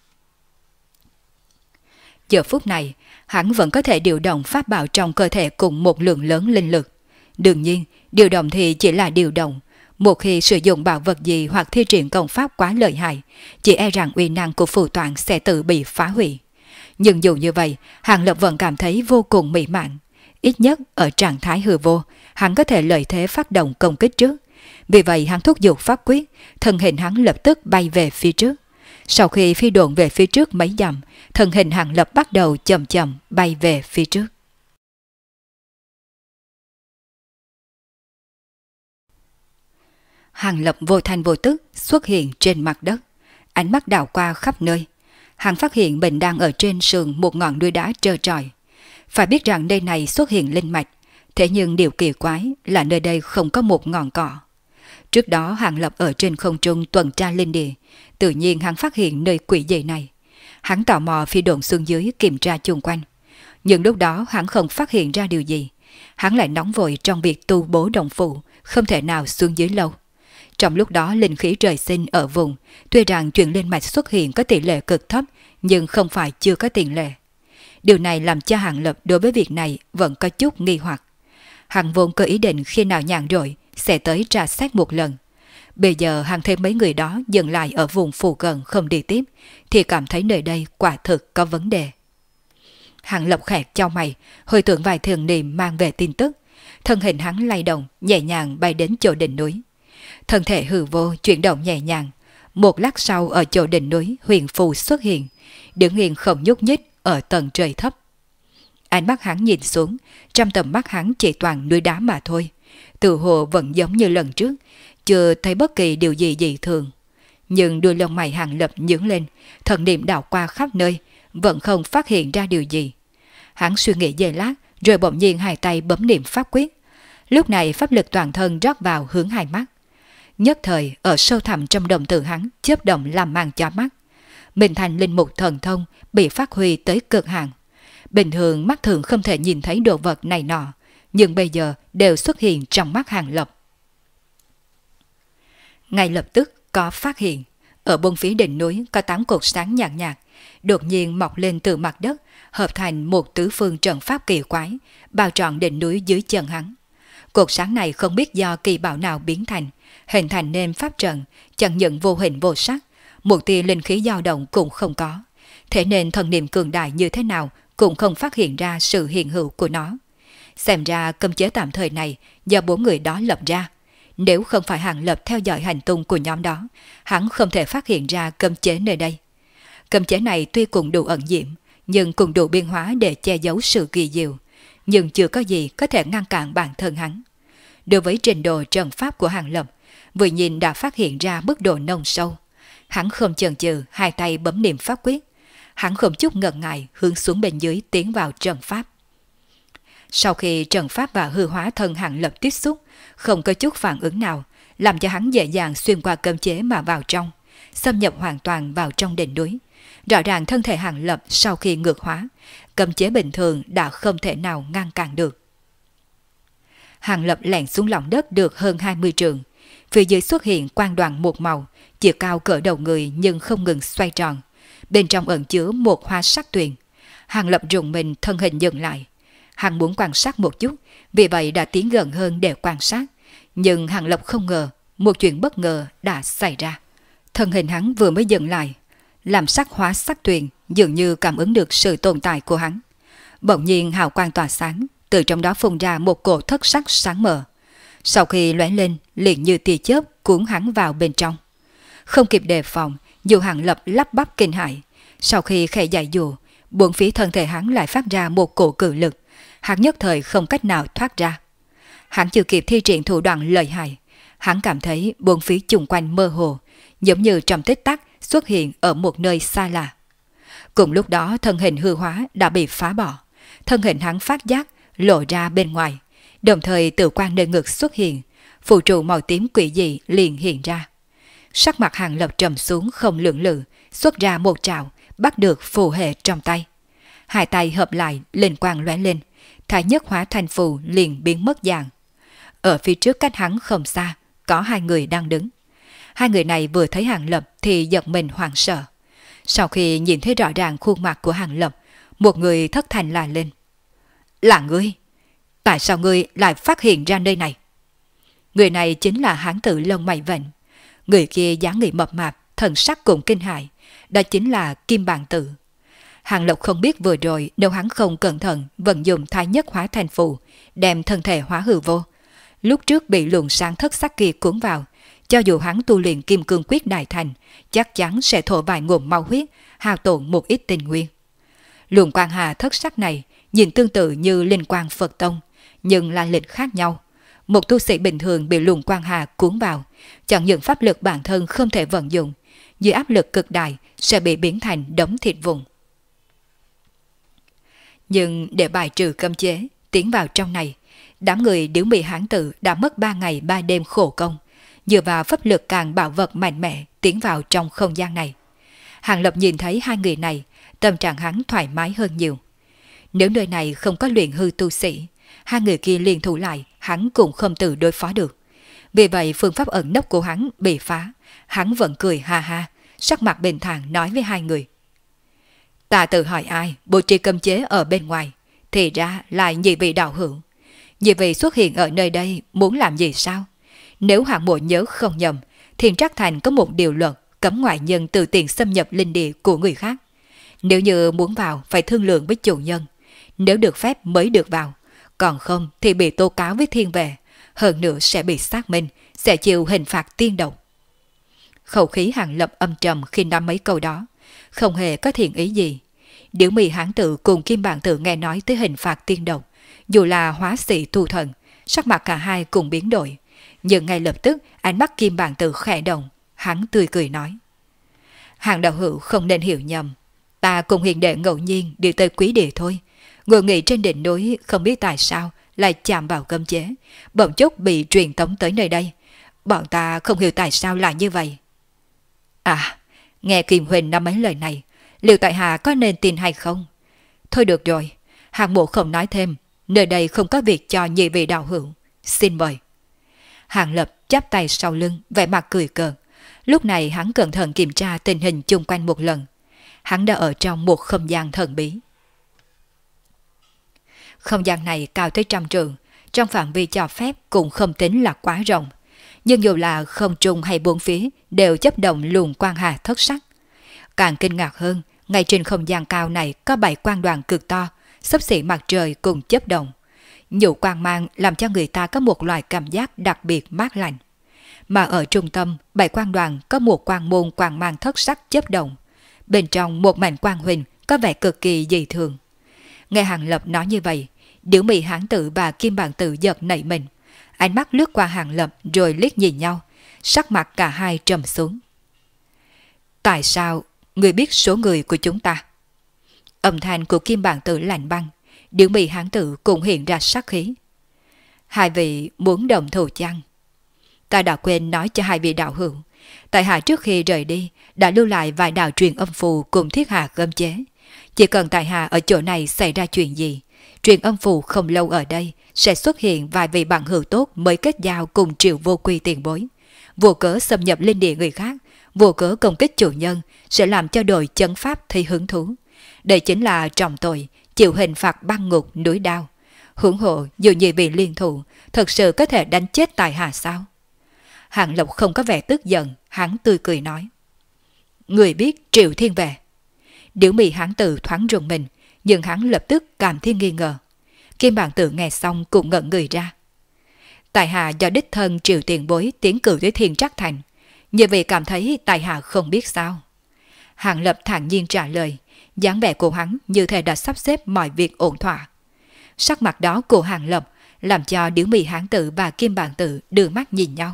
Giờ phút này, hắn vẫn có thể điều động pháp bảo trong cơ thể cùng một lượng lớn linh lực. Đương nhiên, điều động thì chỉ là điều động. Một khi sử dụng bảo vật gì hoặc thi triển công pháp quá lợi hại, chỉ e rằng uy năng của phù toản sẽ tự bị phá hủy. Nhưng dù như vậy, Hàng Lập vẫn cảm thấy vô cùng mỹ mãn. Ít nhất ở trạng thái hư vô, hắn có thể lợi thế phát động công kích trước. Vì vậy hắn thúc giục pháp quyết, thân hình hắn lập tức bay về phía trước. Sau khi phi độn về phía trước mấy dặm, thân hình Hàng Lập bắt đầu chậm chậm bay về phía trước. Hàng Lập vô thanh vô tức xuất hiện trên mặt đất, ánh mắt đảo qua khắp nơi. Hắn phát hiện mình đang ở trên sườn một ngọn núi đá trơ trọi. Phải biết rằng nơi này xuất hiện linh mạch, thế nhưng điều kỳ quái là nơi đây không có một ngọn cỏ. Trước đó Hàng Lập ở trên không trung tuần tra linh địa, tự nhiên hắn phát hiện nơi quỷ dị này. Hắn tò mò phi độn xuống dưới kiểm tra chung quanh. Nhưng lúc đó hắn không phát hiện ra điều gì. Hắn lại nóng vội trong việc tu bố đồng phụ, không thể nào xuống dưới lâu. Trong lúc đó linh khí trời sinh ở vùng, tuy rằng chuyện linh mạch xuất hiện có tỷ lệ cực thấp, nhưng không phải chưa có tiền lệ. Điều này làm cho Hàng Lập đối với việc này vẫn có chút nghi hoặc. Hắn vốn có ý định khi nào nhàn rỗi sẽ tới tra xét một lần. Bây giờ hắn thấy mấy người đó dừng lại ở vùng phụ cận không đi tiếp, thì cảm thấy nơi đây quả thực có vấn đề. Hàng Lập khẽ chau mày, hồi tưởng vài thường niệm mang về tin tức. Thân hình hắn lay động, nhẹ nhàng bay đến chỗ đỉnh núi. Thân thể hư vô chuyển động nhẹ nhàng. Một lát sau ở chỗ đỉnh núi huyền phù xuất hiện, đứng yên không nhúc nhích ở tầng trời thấp. Ánh mắt hắn nhìn xuống, trong tầm mắt hắn chỉ toàn núi đá mà thôi. Tự hồ vẫn giống như lần trước, chưa thấy bất kỳ điều gì dị thường. Nhưng đôi lông mày Hàng Lập nhướng lên, thần niệm đảo qua khắp nơi, vẫn không phát hiện ra điều gì. Hắn suy nghĩ giây lát, rồi bỗng nhiên hai tay bấm niệm pháp quyết. Lúc này pháp lực toàn thân rót vào hướng hai mắt. Nhất thời ở sâu thẳm trong đồng tử hắn chớp động làm màn cho mắt. Mình thành linh mục thần thông bị phát huy tới cực hạn. Bình thường mắt thường không thể nhìn thấy đồ vật này nọ, nhưng bây giờ đều xuất hiện trong mắt Hàng Lập. Ngay lập tức có phát hiện, ở bên phía đỉnh núi có 8 cột sáng nhạt nhạt, đột nhiên mọc lên từ mặt đất, hợp thành một tứ phương trận pháp kỳ quái, bao trọn đỉnh núi dưới chân hắn. Cột sáng này không biết do kỳ bảo nào biến thành, hình thành nên pháp trận, chẳng những vô hình vô sắc, một tia linh khí dao động cũng không có. Thế nên thần niệm cường đại như thế nào cũng không phát hiện ra sự hiện hữu của nó. Xem ra cấm chế tạm thời này do 4 người đó lập ra. Nếu không phải Hàng Lập theo dõi hành tung của nhóm đó, hắn không thể phát hiện ra cấm chế nơi đây. Cấm chế này tuy cũng đủ ẩn diễm, nhưng cũng đủ biên hóa để che giấu sự kỳ diệu, nhưng chưa có gì có thể ngăn cản bản thân hắn. Đối với trình độ trận pháp của Hàng Lập, vừa nhìn đã phát hiện ra mức độ nông sâu. Hắn không chần chừ, hai tay bấm niệm pháp quyết. Hắn không chút ngần ngại hướng xuống bên dưới tiến vào trận pháp. Sau khi trận pháp và hư hóa thân Hàng Lập tiếp xúc, không có chút phản ứng nào, làm cho hắn dễ dàng xuyên qua cấm chế mà vào trong, xâm nhập hoàn toàn vào trong đỉnh núi. Rõ ràng thân thể Hàng Lập sau khi ngược hóa, cấm chế bình thường đã không thể nào ngăn cản được. Hàng Lập lẻn xuống lòng đất được hơn 20 trượng, phía dưới xuất hiện quang đoàn một màu, chiều cao cỡ đầu người nhưng không ngừng xoay tròn. Bên trong ẩn chứa một hoa sắc tuyền. Hàng Lập rùng mình thân hình dừng lại. Hắn muốn quan sát một chút, vì vậy đã tiến gần hơn để quan sát. Nhưng Hàng Lập không ngờ, một chuyện bất ngờ đã xảy ra. Thân hình hắn vừa mới dừng lại, làm sắc hóa sắc tuyền dường như cảm ứng được sự tồn tại của hắn. Bỗng nhiên hào quang tỏa sáng, từ trong đó phun ra một cổ thất sắc sáng mờ. Sau khi lóe lên, liền như tia chớp cuốn hắn vào bên trong. Không kịp đề phòng, dù Hàng Lập lắp bắp kinh hãi. Sau khi khẽ giải dụ, bốn phía thân thể hắn lại phát ra một cổ cự lực. Hắn nhất thời không cách nào thoát ra. Hắn chưa kịp thi triển thủ đoạn lợi hại, hắn cảm thấy bốn phía chung quanh mơ hồ, giống như trong tích tắc xuất hiện ở một nơi xa lạ. Cùng lúc đó thân hình hư hóa đã bị phá bỏ, thân hình hắn phát giác lộ ra bên ngoài, đồng thời tự quan nơi ngực xuất hiện, phù trụ màu tím quỷ dị liền hiện ra. Sắc mặt Hàng Lập trầm xuống không lưỡng lự, xuất ra một trảo, bắt được phù hệ trong tay. Hai tay hợp lại, linh quang lóe lên, thái nhất hóa thành phù liền biến mất dạng. Ở phía trước cách hắn không xa, có hai người đang đứng. Hai người này vừa thấy Hàng Lập thì giật mình hoảng sợ. Sau khi nhìn thấy rõ ràng khuôn mặt của Hàng Lập, một người thất thanh la lên: "Là ngươi! Tại sao ngươi lại phát hiện ra nơi này?" Người này chính là hán tử lông mày vệnh. Người kia dáng người mập mạp, thần sắc cũng kinh hại, đó chính là Kim Bàn Tử. Hàng Lập không biết vừa rồi nếu hắn không cẩn thận vận dụng thái nhất hóa thành phù, đem thân thể hóa hư vô. Lúc trước bị luồng sáng thất sắc kia cuốn vào, cho dù hắn tu luyện kim cương quyết đại thành, chắc chắn sẽ thổ vài ngụm máu huyết, hao tổn một ít tinh nguyên. Luồng quang hà thất sắc này nhìn tương tự như linh quang Phật tông, nhưng là lịch khác nhau. Một tu sĩ bình thường bị luồng quang hà cuốn vào, chẳng những pháp lực bản thân không thể vận dụng, dưới áp lực cực đại sẽ bị biến thành đống thịt vụn. Nhưng để bài trừ cấm chế, tiến vào trong này, đám người Điếu Mị hán tử đã mất 3 ngày 3 đêm khổ công, dựa vào pháp lực càng bảo vật mạnh mẽ tiến vào trong không gian này. Hàng Lập nhìn thấy hai người này, tâm trạng hắn thoải mái hơn nhiều. Nếu nơi này không có luyện hư tu sĩ, hai người kia liên thủ lại, hắn cũng không tự đối phó được. Vì vậy phương pháp ẩn nấp của hắn bị phá, hắn vẫn cười ha ha, sắc mặt bình thản nói với hai người: "Ta tự hỏi ai bố trí cấm chế ở bên ngoài, thì ra lại nhị vị đạo hữu. Nhị vị xuất hiện ở nơi đây muốn làm gì sao? Nếu hạng mộ nhớ không nhầm, Thiên Trác Thành có một điều luật cấm ngoại nhân tự tiện xâm nhập linh địa của người khác. Nếu như muốn vào phải thương lượng với chủ nhân, nếu được phép mới được vào, còn không thì bị tố cáo với thiên vệ, hơn nữa sẽ bị xác minh, sẽ chịu hình phạt tiên độc." Khẩu khí Hàng Lập âm trầm khi nói mấy câu đó, không hề có thiện ý gì. Điểu Mị hán tử cùng Kim Bàn Tử nghe nói tới hình phạt tiên độc, dù là hóa sĩ tu thần, sắc mặt cả hai cùng biến đổi, nhưng ngay lập tức ánh mắt Kim Bàn Tử khẽ động, hắn tươi cười nói: "Hàng đạo hữu không nên hiểu nhầm, ta cùng hiền đệ ngẫu nhiên đi tới quý địa thôi, ngồi nghỉ trên đỉnh núi không biết tại sao lại chạm vào cấm chế, bỗng chốc bị truyền tống tới nơi đây. Bọn ta không hiểu tại sao lại như vậy." "À, nghe Kim Huỳnh nói mấy lời này, liệu tại hạ có nên tin hay không?" "Thôi được rồi, Hàng mộ không nói thêm, nơi đây không có việc cho nhị vị đạo hữu, xin mời." Hàng Lập chắp tay sau lưng, vẻ mặt cười cợt. Lúc này hắn cẩn thận kiểm tra tình hình chung quanh một lần. Hắn đã ở trong một không gian thần bí. Không gian này cao tới 100 trượng, trong phạm vi cho phép cũng không tính là quá rộng. Nhưng dù là không trung hay bốn phía đều chấp động luồng quang hà thất sắc. Càng kinh ngạc hơn, ngay trên không gian cao này có 7 quang đoàn cực to, xấp xỉ mặt trời cùng chấp động. Nhũ quang mang làm cho người ta có một loại cảm giác đặc biệt mát lạnh. Mà ở trung tâm, 7 quang đoàn có một quang môn quang mang thất sắc chấp động. Bên trong một mảnh quang huỳnh có vẻ cực kỳ dị thường. Nghe Hàng Lập nói như vậy, Điểu Mị hán tử và Kim Bàn Tử giật nảy mình. Ánh mắt lướt qua Hàng Lập rồi liếc nhìn nhau, sắc mặt cả hai trầm xuống. Tại sao ngươi biết số người của chúng ta? Âm thanh của Kim Bản Tử lạnh băng, Điểu Mị hán tử cũng hiện ra sát khí. Hai vị muốn đồng thủ chăng? Ta đã quên nói cho hai vị đạo hữu, tại hạ trước khi rời đi đã lưu lại vài đạo truyền âm phù cùng thiết hạ cấm chế. Chỉ cần tại hạ ở chỗ này xảy ra chuyện gì, truyền âm phù không lâu ở đây sẽ xuất hiện vài vị bạn hữu tốt mới kết giao cùng Triệu Vô Quy tiền bối. Vô cớ xâm nhập linh địa người khác, vô cớ công kích chủ nhân sẽ làm cho đội chấn pháp thấy hứng thú. Đây chính là trọng tội, chịu hình phạt băng ngục núi đao. Hưởng hộ dù nhị vị liên thủ, thật sự có thể đánh chết tại hạ sao? Hàng Lộc không có vẻ tức giận, hắn tươi cười nói. Người biết Triệu Thiên về. Điểu Mị hán tử thoáng rùng mình, nhưng hắn lập tức cảm thấy nghi ngờ. Kim Bản Tử nghe xong cũng ngẩn người ra. Tại hạ do đích thân Triệu tiền bối tiến cử tới Thiên Trắc Thành, như vậy cảm thấy tại hạ không biết sao. Hàng Lập thản nhiên trả lời, dáng vẻ của hắn như thể đã sắp xếp mọi việc ổn thỏa. Sắc mặt đó của Hàng Lập làm cho Điểu Mị hán tử và Kim Bản Tử đưa mắt nhìn nhau.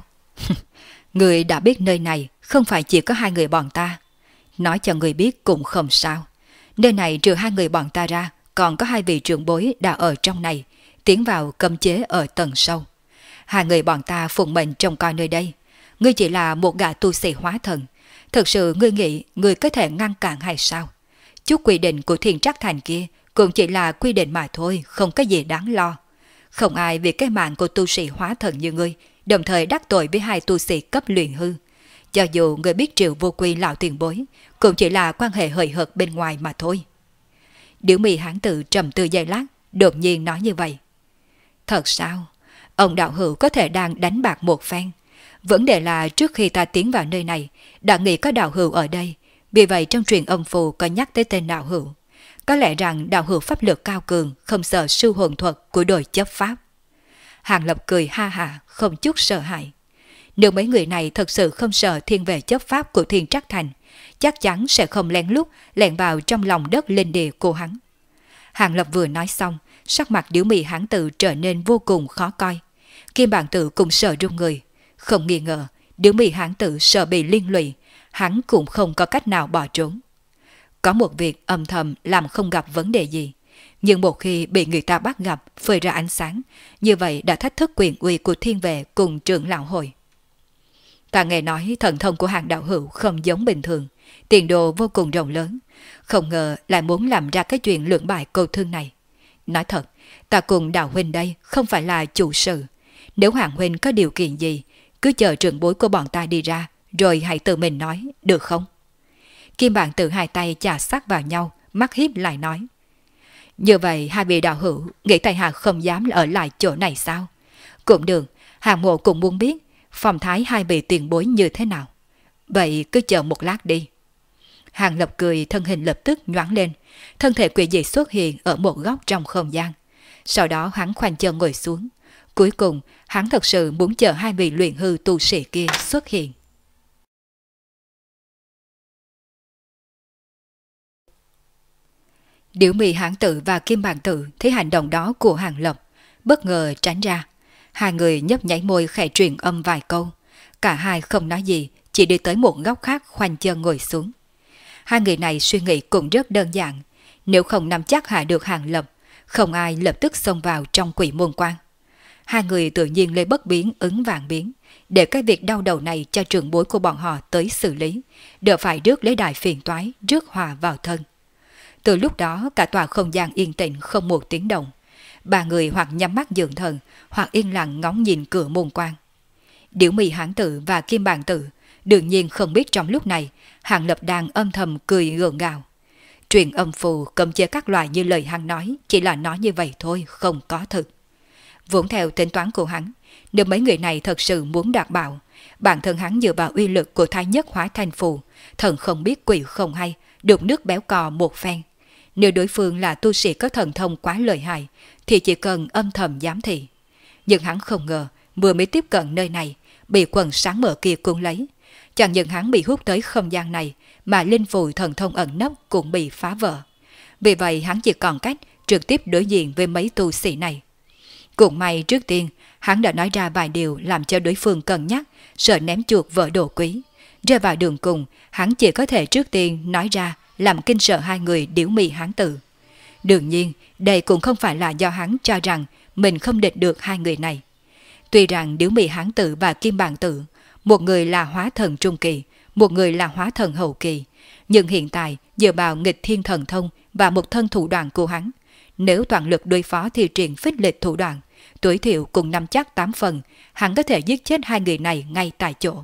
Người đã biết nơi này không phải chỉ có hai người bọn ta. Nói cho người biết cũng không sao. Nơi này trừ hai người bọn ta ra, còn có hai vị trưởng bối đã ở trong này, tiến vào cấm chế ở tầng sâu. Hai người bọn ta phụng mệnh trông coi nơi đây. Ngươi chỉ là một gã tu sĩ hóa thần. Thực sự ngươi nghĩ ngươi có thể ngăn cản hay sao? Chút quy định của Thiên Trắc Thành kia cũng chỉ là quy định mà thôi, không có gì đáng lo. Không ai vì cái mạng của tu sĩ hóa thần như ngươi đồng thời đắc tội với hai tu sĩ cấp luyện hư. Cho dù người biết Triệu Vô Quy lão tiền bối, cũng chỉ là quan hệ hời hợt bên ngoài mà thôi. Điểu Mị hán tử trầm tư giây lát, đột nhiên nói như vậy. Thật sao? Ông đạo hữu có thể đang đánh bạc một phen. Vấn đề là trước khi ta tiến vào nơi này, đã nghĩ có đạo hữu ở đây. Vì vậy trong truyền âm phù có nhắc tới tên đạo hữu. Có lẽ rằng đạo hữu pháp lực cao cường, không sợ sư hồn thuật của đội chấp pháp. Hàng Lập cười ha hà, không chút sợ hãi. Nếu mấy người này thật sự không sợ thiên về chấp pháp của Thiên Trắc Thành, chắc chắn sẽ không lén lút lẻn vào trong lòng đất linh địa của hắn. Hàng Lập vừa nói xong, sắc mặt Điểu Mị hán tử trở nên vô cùng khó coi. Kim Bản Tử cũng sợ run người. Không nghi ngờ, Điểu Mị hán tử sợ bị liên lụy, hắn cũng không có cách nào bỏ trốn. Có một việc âm thầm làm không gặp vấn đề gì, nhưng một khi bị người ta bắt gặp phơi ra ánh sáng, như vậy đã thách thức quyền uy của thiên vệ cùng trưởng lão hội. Ta nghe nói thần thông của Hàng đạo hữu không giống bình thường, tiền đồ vô cùng rộng lớn, không ngờ lại muốn làm ra cái chuyện lưỡng bại câu thương này. Nói thật, ta cùng đạo huynh đây không phải là chủ sự. Nếu Hoàng huynh có điều kiện gì, cứ chờ trưởng bối của bọn ta đi ra, rồi hãy tự mình nói, được không? Kim Bản Tử hai tay chà sát vào nhau, mắt híp lại nói. Như vậy hai vị đạo hữu nghĩ tại hạ không dám ở lại chỗ này sao? Cũng được, Hàng mộ cũng muốn biết phong thái hai vị tiền bối như thế nào. Vậy cứ chờ một lát đi. Hàng Lập cười, thân hình lập tức nhoáng lên, thân thể quỷ dị xuất hiện ở một góc trong không gian. Sau đó hắn khoanh chân ngồi xuống. Cuối cùng hắn thật sự muốn chờ hai vị luyện hư tu sĩ kia xuất hiện. Điểu Mị hán tử và Kim Bản Tử thấy hành động đó của Hàng Lập, bất ngờ tránh ra. Hai người nhấp nháy môi khẽ truyền âm vài câu. Cả hai không nói gì, chỉ đi tới một góc khác khoanh chân ngồi xuống. Hai người này suy nghĩ cũng rất đơn giản. Nếu không nắm chắc hạ được Hàng Lập, không ai lập tức xông vào trong Quỷ Môn Quan. Hai người tự nhiên lấy bất biến ứng vạn biến, để cái việc đau đầu này cho trưởng bối của bọn họ tới xử lý, đỡ phải rước lấy đại phiền toái, rước hòa vào thân. Từ lúc đó cả tòa không gian yên tĩnh không một tiếng động. Ba người hoặc nhắm mắt dưỡng thần, hoặc yên lặng ngóng nhìn cửa môn quan. Điểu Mị hán tử và Kim Bản Tử đương nhiên không biết trong lúc này Hàng Lập đang âm thầm cười gượng gạo. Truyền âm phù cấm chế các loại như lời hắn nói, chỉ là nói như vậy thôi, không có thực. Vốn theo tính toán của hắn, nếu mấy người này thật sự muốn đạt bảo, bản thân hắn dựa vào uy lực của Thái Nhất Hóa Thanh Phù, thần không biết quỷ không hay, đục nước béo cò một phen. Nếu đối phương là tu sĩ có thần thông quá lợi hại, thì chỉ cần âm thầm giám thị. Nhưng hắn không ngờ, vừa mới tiếp cận nơi này, bị quần sáng mở kia cuốn lấy. Chẳng những hắn bị hút tới không gian này, mà linh phù thần thông ẩn nấp cũng bị phá vỡ. Vì vậy hắn chỉ còn cách trực tiếp đối diện với mấy tu sĩ này. Cũng may trước tiên, hắn đã nói ra vài điều làm cho đối phương cân nhắc, sợ ném chuột vỡ đồ quý. Rơi vào đường cùng, hắn chỉ có thể trước tiên nói ra làm kinh sợ hai người điểu mị hán tử. Đương nhiên, đây cũng không phải là do hắn cho rằng mình không địch được hai người này. Tuy rằng điểu mị hán tử và kim bàn tử, một người là hóa thần trung kỳ, một người là hóa thần hậu kỳ, nhưng hiện tại dựa vào nghịch thiên thần thông và một thân thủ đoạn của hắn, nếu toàn lực đối phó thì triển phích lịch thủ đoạn, tối thiểu cùng nắm chắc 8 phần, hắn có thể giết chết hai người này ngay tại chỗ.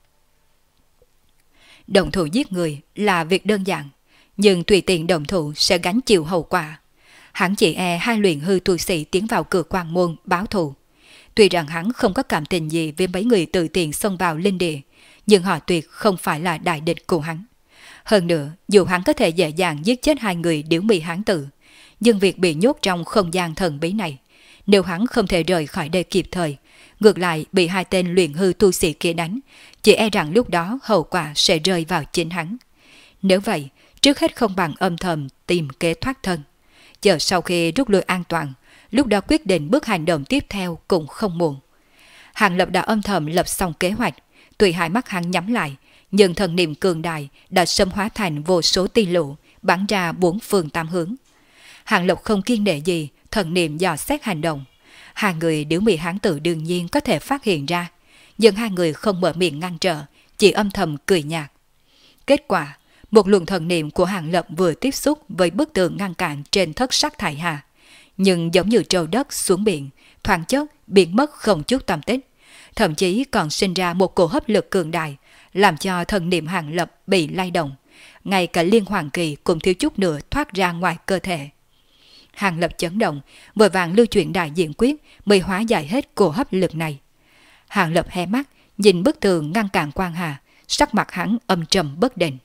Động thủ giết người là việc đơn giản, nhưng tùy tiện động thủ sẽ gánh chịu hậu quả. Hắn chỉ e hai luyện hư tu sĩ tiến vào cửa quan môn báo thù. Tuy rằng hắn không có cảm tình gì với mấy người tự tiện xông vào linh địa, nhưng họ tuyệt không phải là đại địch của hắn. Hơn nữa, dù hắn có thể dễ dàng giết chết hai người điểu mị hán tử, nhưng việc bị nhốt trong không gian thần bí này, nếu hắn không thể rời khỏi đây kịp thời, ngược lại bị hai tên luyện hư tu sĩ kia đánh, chỉ e rằng lúc đó hậu quả sẽ rơi vào chính hắn. Nếu vậy, trước hết không bằng âm thầm tìm kế thoát thân. Chờ sau khi rút lui an toàn, lúc đó quyết định bước hành động tiếp theo cũng không muộn. Hàng Lập đã âm thầm lập xong kế hoạch, tuy hai mắt hắn nhắm lại, nhưng thần niệm cường đại đã xâm hóa thành vô số tia lũ, bắn ra 4 phương 8 hướng. Hàng Lập không kiêng nể gì, thần niệm dò xét hành động. Hai người điểu mị hán tử đương nhiên có thể phát hiện ra, nhưng hai người không mở miệng ngăn trở, chỉ âm thầm cười nhạt. Kết quả, một luồng thần niệm của Hàng Lập vừa tiếp xúc với bức tường ngăn cản trên thất sắc thải hà, nhưng giống như trâu đất xuống biển, thoáng chốc biến mất không chút tăm tích, thậm chí còn sinh ra một cổ hấp lực cường đại, làm cho thần niệm Hàng Lập bị lay động, ngay cả Liên Hoàng Kỳ cũng thiếu chút nữa thoát ra ngoài cơ thể. Hàng Lập chấn động, vội vàng lưu chuyển đại diện quyết mới hóa giải hết cổ hấp lực này. Hàng Lập hé mắt, nhìn bức tường ngăn cản quang hà, sắc mặt hắn âm trầm bất định.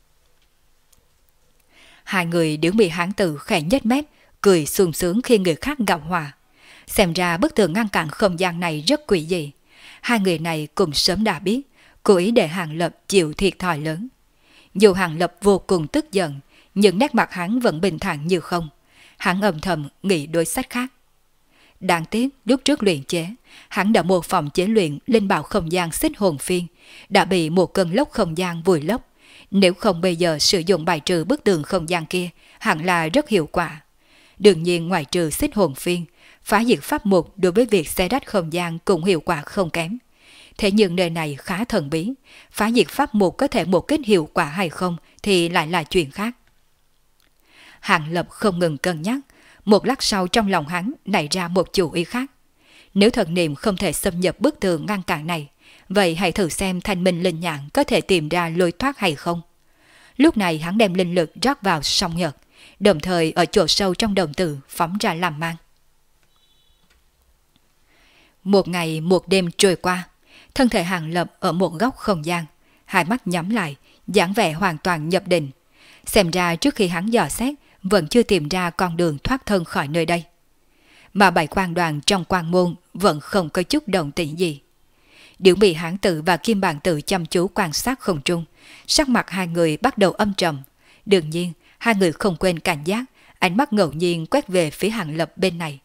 Hai người điểu mị hán tử khẽ nhếch mép, cười sung sướng khi người khác gặp họa. Xem ra bức tường ngăn cản không gian này rất quỷ dị. Hai người này cũng sớm đã biết, cố ý để Hàng Lập chịu thiệt thòi lớn. Dù Hàng Lập vô cùng tức giận, nhưng nét mặt hắn vẫn bình thản như không. Hắn âm thầm nghĩ đối sách khác. Đáng tiếc lúc trước luyện chế, hắn đã mô phỏng chế luyện linh bảo không gian xích hồn phiên, đã bị một cơn lốc không gian vùi lấp. Nếu không bây giờ sử dụng bài trừ bức tường không gian kia, hẳn là rất hiệu quả. Đương nhiên ngoài trừ xích hồn phiên, phá diệt pháp mục đối với việc xé rách không gian cũng hiệu quả không kém. Thế nhưng nơi này khá thần bí, phá diệt pháp mục có thể một kết hiệu quả hay không thì lại là chuyện khác. Hàng Lập không ngừng cân nhắc, một lát sau trong lòng hắn nảy ra một chủ ý khác. Nếu thần niệm không thể xâm nhập bức tường ngăn cản này, vậy hãy thử xem thanh minh linh nhãn có thể tìm ra lối thoát hay không. Lúc này hắn đem linh lực rót vào song nhật, đồng thời ở chỗ sâu trong đồng tử phóng ra làm mang. Một ngày một đêm trôi qua, thân thể Hàng Lập ở một góc không gian, hai mắt nhắm lại, dáng vẻ hoàn toàn nhập định. Xem ra trước khi hắn dò xét, vẫn chưa tìm ra con đường thoát thân khỏi nơi đây. Mà bảy quan đoàn trong quan môn vẫn không có chút động tĩnh gì. Điểu mị hán tử và kim bàn tử chăm chú quan sát không trung, sắc mặt hai người bắt đầu âm trầm. Đương nhiên, hai người không quên cảnh giác, ánh mắt ngẫu nhiên quét về phía Hàng Lập bên này.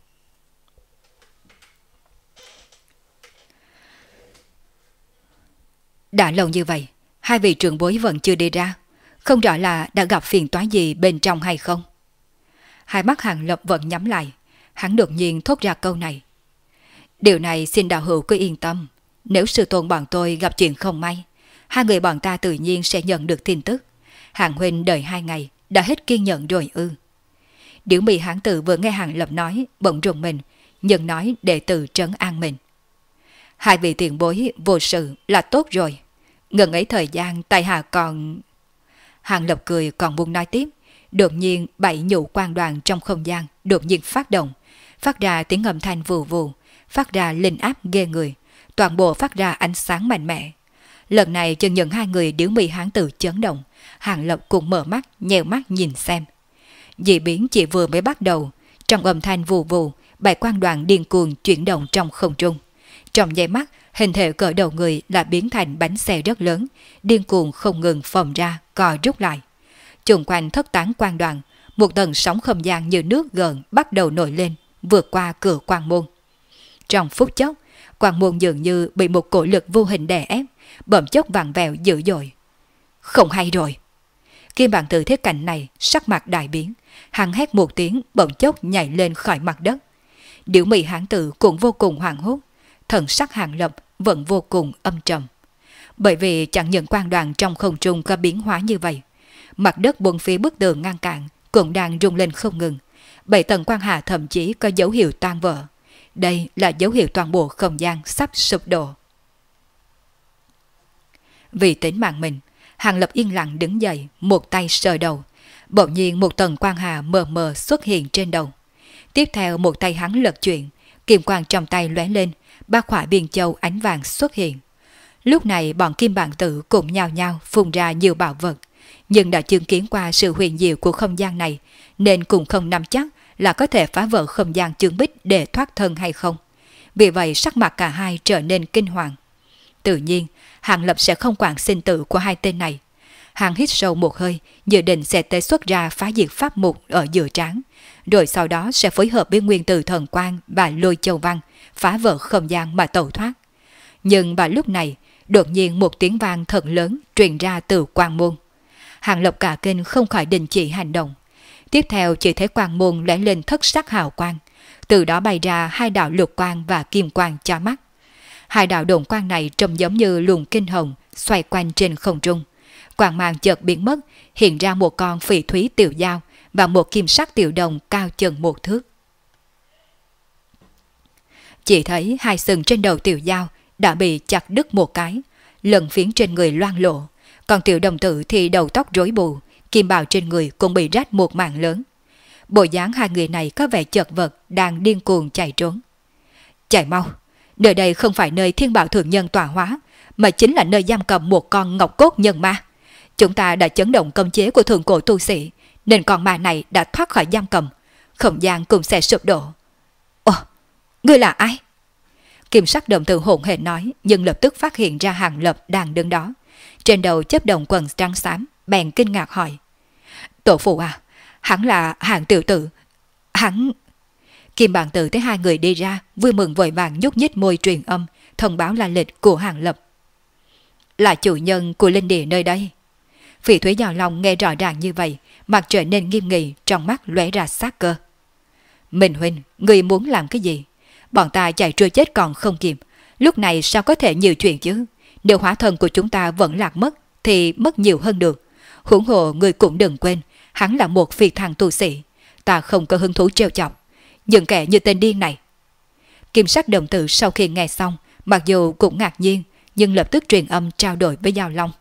Đã lâu như vậy, hai vị trưởng bối vẫn chưa đi ra, không rõ là đã gặp phiền toái gì bên trong hay không. Hai mắt Hàng Lập vẫn nhắm lại, hắn đột nhiên thốt ra câu này. Điều này xin đạo hữu cứ yên tâm, nếu sư tôn bọn tôi gặp chuyện không may, hai người bọn ta tự nhiên sẽ nhận được tin tức. Hàng huynh đợi 2 ngày, đã hết kiên nhẫn rồi ư? Điểu mị hán tử vừa nghe Hàng Lập nói, bỗng rùng mình, nhưng nói để từ trấn an mình. Hai vị tiền bối vô sự là tốt rồi, ngần ấy thời gian tại hạ còn... Hàng Lập cười còn muốn nói tiếp, đột nhiên 7 nhũ quan đoàn trong không gian đột nhiên phát động, phát ra tiếng âm thanh vù vù, phát ra linh áp ghê người, toàn bộ phát ra ánh sáng mạnh mẽ. Lần này chân những hai người điểu mị hán tử chấn động, Hàng Lập cũng mở mắt, nheo mắt nhìn xem. Dị biến chỉ vừa mới bắt đầu, trong âm thanh vù vù, 7 quan đoàn điên cuồng chuyển động trong không trung. Trong nháy mắt, hình thể cỡ đầu người đã biến thành bánh xe rất lớn, điên cuồng không ngừng phồng ra, co rút lại. Xung quanh thất tán quan đoàn, một tầng sóng không gian như nước gợn bắt đầu nổi lên, vượt qua cửa quan môn. Trong phút chốc, quang môn dường như bị một cổ lực vô hình đè ép, bỗng chốc vặn vẹo dữ dội. Không hay rồi. Kim Bằng Tử thấy cảnh này, sắc mặt đại biến, hắn hét một tiếng, bỗng chốc nhảy lên khỏi mặt đất. Điểu Mị hán tử cũng vô cùng hoảng hốt, thần sắc Hàng Lập vẫn vô cùng âm trầm. Bởi vì chẳng những quang đoàn trong không trung có biến hóa như vậy, mặt đất bốn phía bức tường ngăn cản cũng đang rung lên không ngừng. 7 tầng quang hà thậm chí có dấu hiệu tan vỡ. Đây là dấu hiệu toàn bộ không gian sắp sụp đổ. Vì tính mạng mình, Hàng Lập yên lặng đứng dậy, một tay sờ đầu. Bỗng nhiên một tầng quang hà mờ mờ xuất hiện trên đầu. Tiếp theo một tay hắn lật chuyển, kim quang trong tay lóe lên, 3 khỏa biên châu ánh vàng xuất hiện. Lúc này bọn Kim Bằng Tử cùng nhao nhao phun ra nhiều bảo vật, nhưng đã chứng kiến qua sự huyền diệu của không gian này, nên cũng không nắm chắc là có thể phá vỡ không gian chương bích để thoát thân hay không. Vì vậy sắc mặt cả hai trở nên kinh hoàng. Tự nhiên, Hàng Lập sẽ không quản sinh tử của hai tên này. Hàng hít sâu một hơi, dự định sẽ tế xuất ra phá diệt pháp mục ở giữa trán, rồi sau đó sẽ phối hợp với nguyên tử thần quang và lôi châu văn, phá vỡ không gian mà tẩu thoát. Nhưng vào lúc này, đột nhiên một tiếng vang thật lớn truyền ra từ quang môn. Hàng Lập cả kinh không khỏi đình chỉ hành động. Tiếp theo chỉ thấy quang môn lóe lên thất sắc hào quang, từ đó bay ra 2 đạo lục quang và kim quang chói mắt. 2 đạo độn quang này trông giống như luồng kinh hồng xoay quanh trên không trung. Quang mang chợt biến mất, hiện ra một con phỉ thúy tiểu dao và một kim sắc tiểu đồng cao chừng 1 thước. Chỉ thấy 2 sừng trên đầu tiểu dao đã bị chặt đứt một cái, lần phiến trên người loang lộ, còn tiểu đồng tử thì đầu tóc rối bù, kim bào trên người cũng bị rách một mảng lớn. Bộ dáng 2 người này có vẻ chật vật, đang điên cuồng chạy trốn. Chạy mau, nơi đây không phải nơi Thiên Bảo Thượng Nhân tọa hóa, mà chính là nơi giam cầm một con ngọc cốt nhân ma. Chúng ta đã chấn động cấm chế của thượng cổ tu sĩ, nên con ma này đã thoát khỏi giam cầm, không gian cũng sẽ sụp đổ. Ồ, ngươi là ai? Kim sắc đồng tử hỗn hển nói, nhưng lập tức phát hiện ra Hàng Lập đang đứng đó. Trên đầu chớp đồng quần trắng xám, bèn kinh ngạc hỏi. Tổ phụ à, hắn là Hàng tiểu tử, hắn... Kim Bằng Tử thấy 2 người đi ra, vui mừng vội vàng nhúc nhích môi truyền âm, thông báo là lịch của Hàng Lập. Là chủ nhân của linh địa nơi đây. Phỉ Thúy Giao Long nghe rõ ràng như vậy, mặt trở nên nghiêm nghị, trong mắt lóe ra sát cơ. Minh huynh, người muốn làm cái gì? Bọn ta chạy trưa chết còn không kịp, lúc này sao có thể nhiều chuyện chứ? Nếu hóa thân của chúng ta vẫn lạc mất, thì mất nhiều hơn được. Huống hồ người cũng đừng quên, hắn là một phi thăng tu sĩ, ta không có hứng thú trêu chọc. Những kẻ như tên điên này. Kim sắc đồng tử sau khi nghe xong, mặc dù cũng ngạc nhiên, nhưng lập tức truyền âm trao đổi với Giao Long.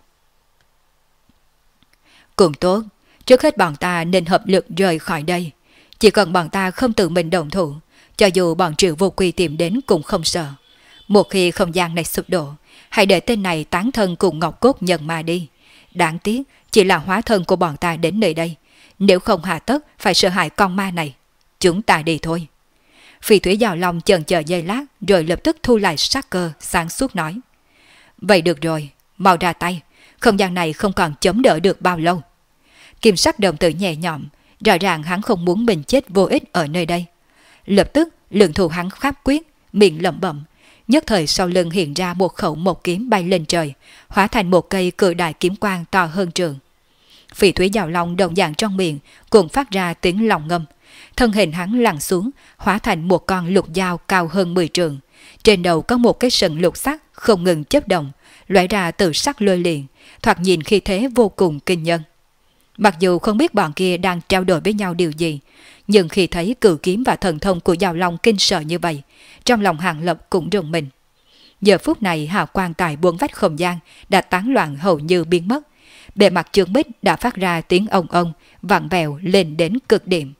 Cũng tốt, trước hết bọn ta nên hợp lực rời khỏi đây. Chỉ cần bọn ta không tự mình động thủ, cho dù bọn Triệu Vô Quy tìm đến cũng không sợ. Một khi không gian này sụp đổ, hãy để tên này tán thân cùng Ngọc Cốt Nhân Ma đi. Đáng tiếc chỉ là hóa thân của bọn ta đến nơi đây, nếu không hạ tất phải sợ hãi con ma này. Chúng ta đi thôi. Phỉ Thúy Giao Long chần chờ giây lát, rồi lập tức thu lại sát cơ, sáng suốt nói. Vậy được rồi, mau ra tay, không gian này không còn chống đỡ được bao lâu. Kim sắc đồng tử nhẹ nhõm, rõ ràng hắn không muốn mình chết vô ích ở nơi đây. Lập tức lượng thủ hắn khắp quyết, miệng lẩm bẩm, nhất thời sau lưng hiện ra một khẩu một kiếm bay lên trời, hóa thành một cây cự đại kiếm quang to hơn trường. Phỉ Thúy Giao Long đồng dạng trong miệng cũng phát ra tiếng lòng ngâm. Thân hình hắn lăn xuống, hóa thành một con lục dao cao hơn 10 trượng. Trên đầu có một cái sừng lục sắc không ngừng chớp động, lóe ra từ sắc lôi liền, thoạt nhìn khi thế vô cùng kinh nhân. Mặc dù không biết bọn kia đang trao đổi với nhau điều gì, nhưng khi thấy cự kiếm và thần thông của Giao Long kinh sợ như vậy, trong lòng Hàng Lập cũng rùng mình. Giờ phút này hào quang tại 4 vách không gian đã tán loạn hầu như biến mất, bề mặt chương bích đã phát ra tiếng ông vặn vẹo lên đến cực điểm.